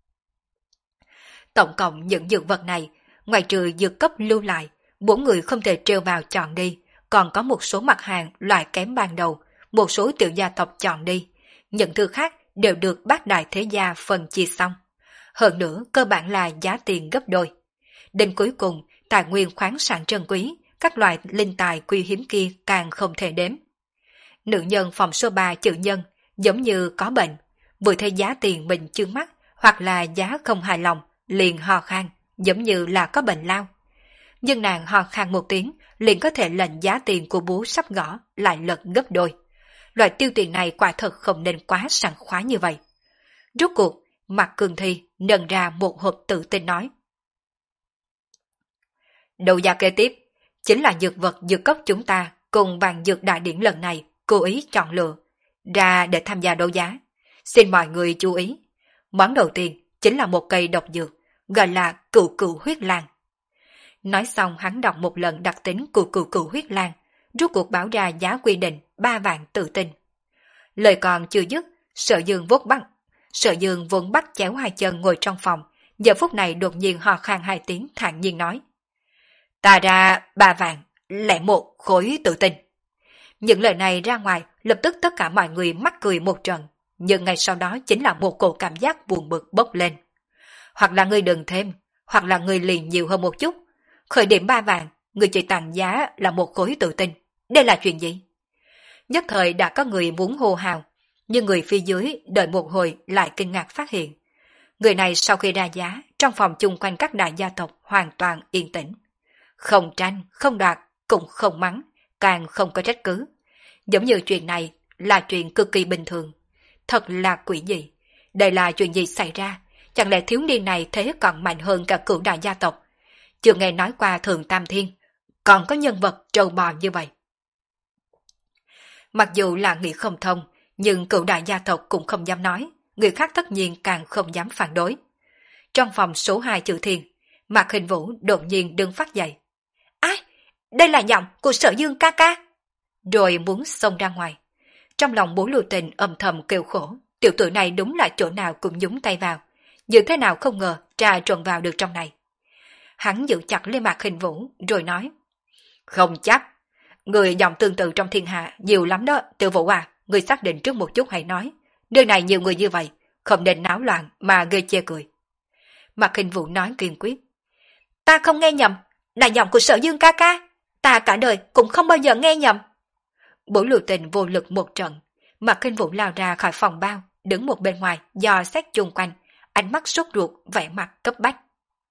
Tổng cộng những dược vật này, ngoài trừ dược cấp lưu lại, bốn người không thể treo vào chọn đi, còn có một số mặt hàng loại kém ban đầu, một số tiểu gia tộc chọn đi. Những thứ khác đều được bát đại thế gia phân chia xong. Hơn nữa cơ bản là giá tiền gấp đôi. Đến cuối cùng, tài nguyên khoáng sản trân quý, các loại linh tài quý hiếm kia càng không thể đếm. Nữ nhân phòng số ba chữ nhân, giống như có bệnh, vừa thấy giá tiền mình chướng mắt, hoặc là giá không hài lòng, liền ho khan, giống như là có bệnh lao. Nhưng nàng ho khan một tiếng, liền có thể lệnh giá tiền của bố sắp gõ lại lật gấp đôi. Loại tiêu tiền này quả thật không nên quá sảng khoái như vậy. Rốt cuộc, Mạc Cường Thi nâng ra một hộp tự tin nói. Đầu giá kế tiếp, chính là dược vật dược cốc chúng ta cùng vàng dược đại điển lần này cố ý chọn lựa, ra để tham gia đấu giá. Xin mọi người chú ý. Món đầu tiên chính là một cây độc dược, gọi là cửu cửu huyết lan. Nói xong hắn đọc một lần đặc tính của cửu cửu huyết lan, rút cuộc báo ra giá quy định ba vạn tự tin. Lời còn chưa dứt, Sở Dương vốt bắt. Sở Dương vốn bắt chéo hai chân ngồi trong phòng, giờ phút này đột nhiên hò khan hai tiếng thản nhiên nói. Ta ra ba vàng, lẻ một khối tự tin. Những lời này ra ngoài, lập tức tất cả mọi người mắc cười một trận, nhưng ngay sau đó chính là một cổ cảm giác buồn bực bốc lên. Hoặc là người đừng thêm, hoặc là người liền nhiều hơn một chút. Khởi điểm ba vàng, người chỉ tặng giá là một khối tự tin. Đây là chuyện gì? Nhất thời đã có người muốn hô hào, nhưng người phía dưới đợi một hồi lại kinh ngạc phát hiện. Người này sau khi ra giá, trong phòng chung quanh các đại gia tộc hoàn toàn yên tĩnh. Không tranh, không đoạt, cũng không mắng, càng không có trách cứ. Giống như chuyện này là chuyện cực kỳ bình thường. Thật là quỷ gì? Đây là chuyện gì xảy ra? Chẳng lẽ thiếu niên này thế còn mạnh hơn cả cửu đại gia tộc? Chưa nghe nói qua Thượng Tam Thiên, còn có nhân vật trâu bò như vậy. Mặc dù là nghĩ không thông, nhưng cửu đại gia tộc cũng không dám nói, người khác tất nhiên càng không dám phản đối. Trong phòng số hai chữ Thiên, Mạc Hình Vũ đột nhiên đứng phát dậy. Ai? Đây là giọng của Sở Dương ca ca. Rồi muốn xông ra ngoài. Trong lòng Bố Lưu Tình âm thầm kêu khổ, tiểu tử này đúng là chỗ nào cũng nhúng tay vào. Như thế nào không ngờ trà trộn vào được trong này. Hắn giữ chặt lên Mạc Hình Vũ rồi nói. Không chắc. Người dòng tương tự trong thiên hạ nhiều lắm đó, Tiểu Vũ à, người xác định trước một chút hãy nói. Nơi này nhiều người như vậy, không nên náo loạn mà gây chê cười. Mạc Hình Vũ nói kiên quyết. Ta không nghe nhầm, là giọng của Sở Dương ca ca. Ta cả đời cũng không bao giờ nghe nhầm. Bố Lưu Tình vô lực một trận. Mạc Hình Vũ lao ra khỏi phòng bao, đứng một bên ngoài dò xét chung quanh, ánh mắt sốt ruột, vẻ mặt cấp bách.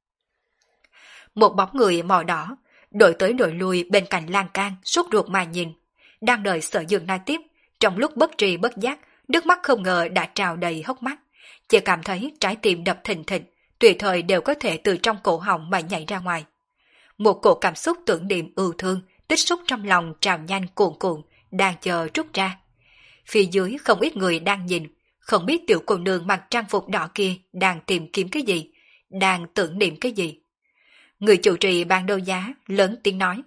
Một bóng người màu đỏ, đổi tới đổi lui bên cạnh lan can, sốt ruột mà nhìn. Đang đợi Sở Dương nói tiếp, trong lúc bất tri bất giác, nước mắt không ngờ đã trào đầy hốc mắt. Chỉ cảm thấy trái tim đập thình thịch, tùy thời đều có thể từ trong cổ họng mà nhảy ra ngoài. Một cổ cảm xúc tưởng niệm ưu thương, tích xúc trong lòng trào nhanh cuồn cuộn, đang chờ trút ra. Phía dưới không ít người đang nhìn, không biết tiểu cô nương mặc trang phục đỏ kia đang tìm kiếm cái gì, đang tưởng niệm cái gì. Người chủ trì ban đấu giá lớn tiếng nói.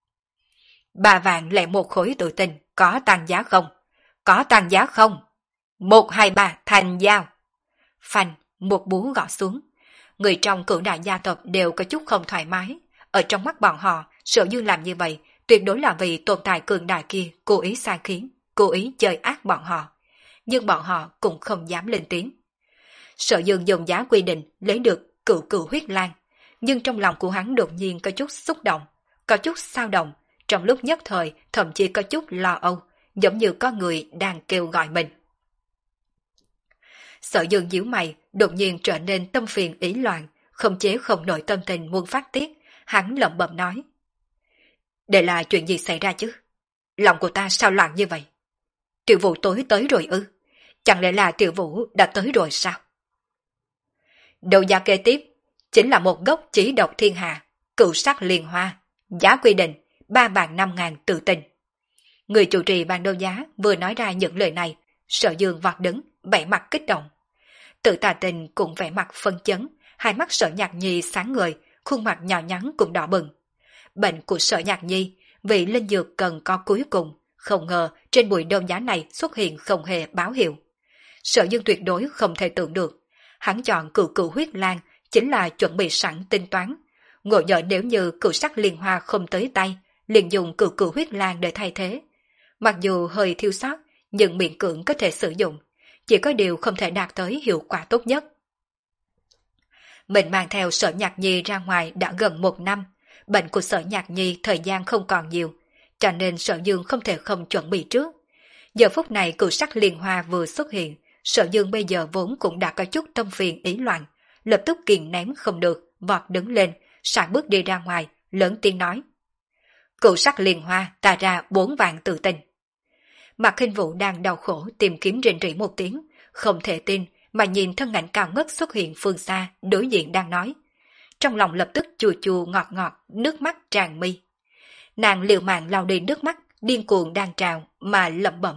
Ba vạn lẻ một khối tự tin, có tăng giá không? Có tăng giá không? Một hai ba thành giao. Phanh, một búa gõ xuống. Người trong cửu đại gia tộc đều có chút không thoải mái. Ở trong mắt bọn họ, Sở Dương làm như vậy tuyệt đối là vì tồn tại cường đại kia cố ý sai khiến, cố ý chơi ác bọn họ. Nhưng bọn họ cũng không dám lên tiếng. Sở Dương dùng giá quy định lấy được cửu cửu huyết lan, nhưng trong lòng của hắn đột nhiên có chút xúc động, có chút xao động, trong lúc nhất thời thậm chí có chút lo âu, giống như có người đang kêu gọi mình. Sở Dương nhíu mày, đột nhiên trở nên tâm phiền ý loạn, không chế không nổi tâm tình muốn phát tiết, hắn lẩm bẩm nói. Đây là chuyện gì xảy ra chứ? Lòng của ta sao loạn như vậy? Tiểu Vũ tối tới rồi ư? Chẳng lẽ là Tiểu Vũ đã tới rồi sao? Đầu giá kế tiếp chính là một gốc chỉ độc thiên hạ, cửu sắc liên hoa, giá quy định ba vạn năm ngàn tự tin. Người chủ trì ban đấu giá vừa nói ra những lời này, Sở Dương vọt đứng, vẻ mặt kích động. Tự Tà Tình cũng vẻ mặt phân chấn, hai mắt Sở Nhạc Nhi sáng ngời, khuôn mặt nhỏ nhắn cũng đỏ bừng. Bệnh của Sở Nhạc Nhi vì linh dược cần có cuối cùng, không ngờ trên buổi đấu giá này xuất hiện không hề báo hiệu. Sở Dương tuyệt đối không thể tưởng được, hắn chọn cửu cửu huyết lan chính là chuẩn bị sẵn tính toán. Ngộ nhỡ nếu như cửu sắc liên hoa không tới tay, liền dùng cửu cửu huyết lan để thay thế. Mặc dù hơi thiếu sót, nhưng miễn cưỡng có thể sử dụng, chỉ có điều không thể đạt tới hiệu quả tốt nhất. Mình mang theo Sở Nhạc Nhi ra ngoài đã gần một năm, bệnh của Sở Nhạc Nhi thời gian không còn nhiều, cho nên Sở Dương không thể không chuẩn bị trước. Giờ phút này cửu sắc liên hoa vừa xuất hiện, Sở Dương bây giờ vốn cũng đã có chút tâm phiền ý loạn, lập tức kìm nén không được, vọt đứng lên, sải bước đi ra ngoài, lớn tiếng nói. Cửu sắc liên hoa ta ra bốn vạn tự tin. Mạc Hình Vũ đang đau khổ tìm kiếm rình rỉ một tiếng, không thể tin mà nhìn thân ảnh cao ngất xuất hiện phương xa, đối diện đang nói. Trong lòng lập tức chua chua ngọt ngọt, nước mắt tràn mi. Nàng liều mạng lau đi nước mắt, điên cuồng đang trào mà lẩm bẩm.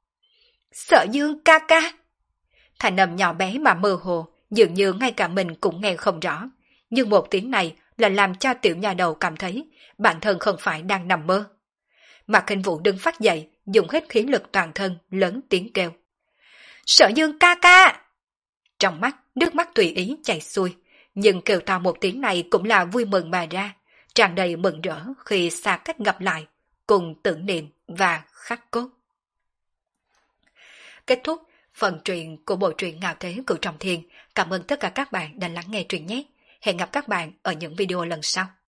Sở Dương ca ca. Thành âm nhỏ bé mà mơ hồ, dường như ngay cả mình cũng nghe không rõ. Nhưng một tiếng này là làm cho tiểu nhà đầu cảm thấy bản thân không phải đang nằm mơ. Mạc Hình Vũ đứng phát dậy, dùng hết khí lực toàn thân, lớn tiếng kêu. Sở Dương ca ca! Trong mắt, nước mắt tùy ý chảy xuôi, Nhưng kêu to một tiếng này cũng là vui mừng mà ra, tràn đầy mừng rỡ khi xa cách gặp lại, cùng tưởng niệm và khắc cốt. Kết thúc phần truyện của bộ truyện Ngạo Thế Cửu Trọng Thiên. Cảm ơn tất cả các bạn đã lắng nghe truyện nhé. Hẹn gặp các bạn ở những video lần sau.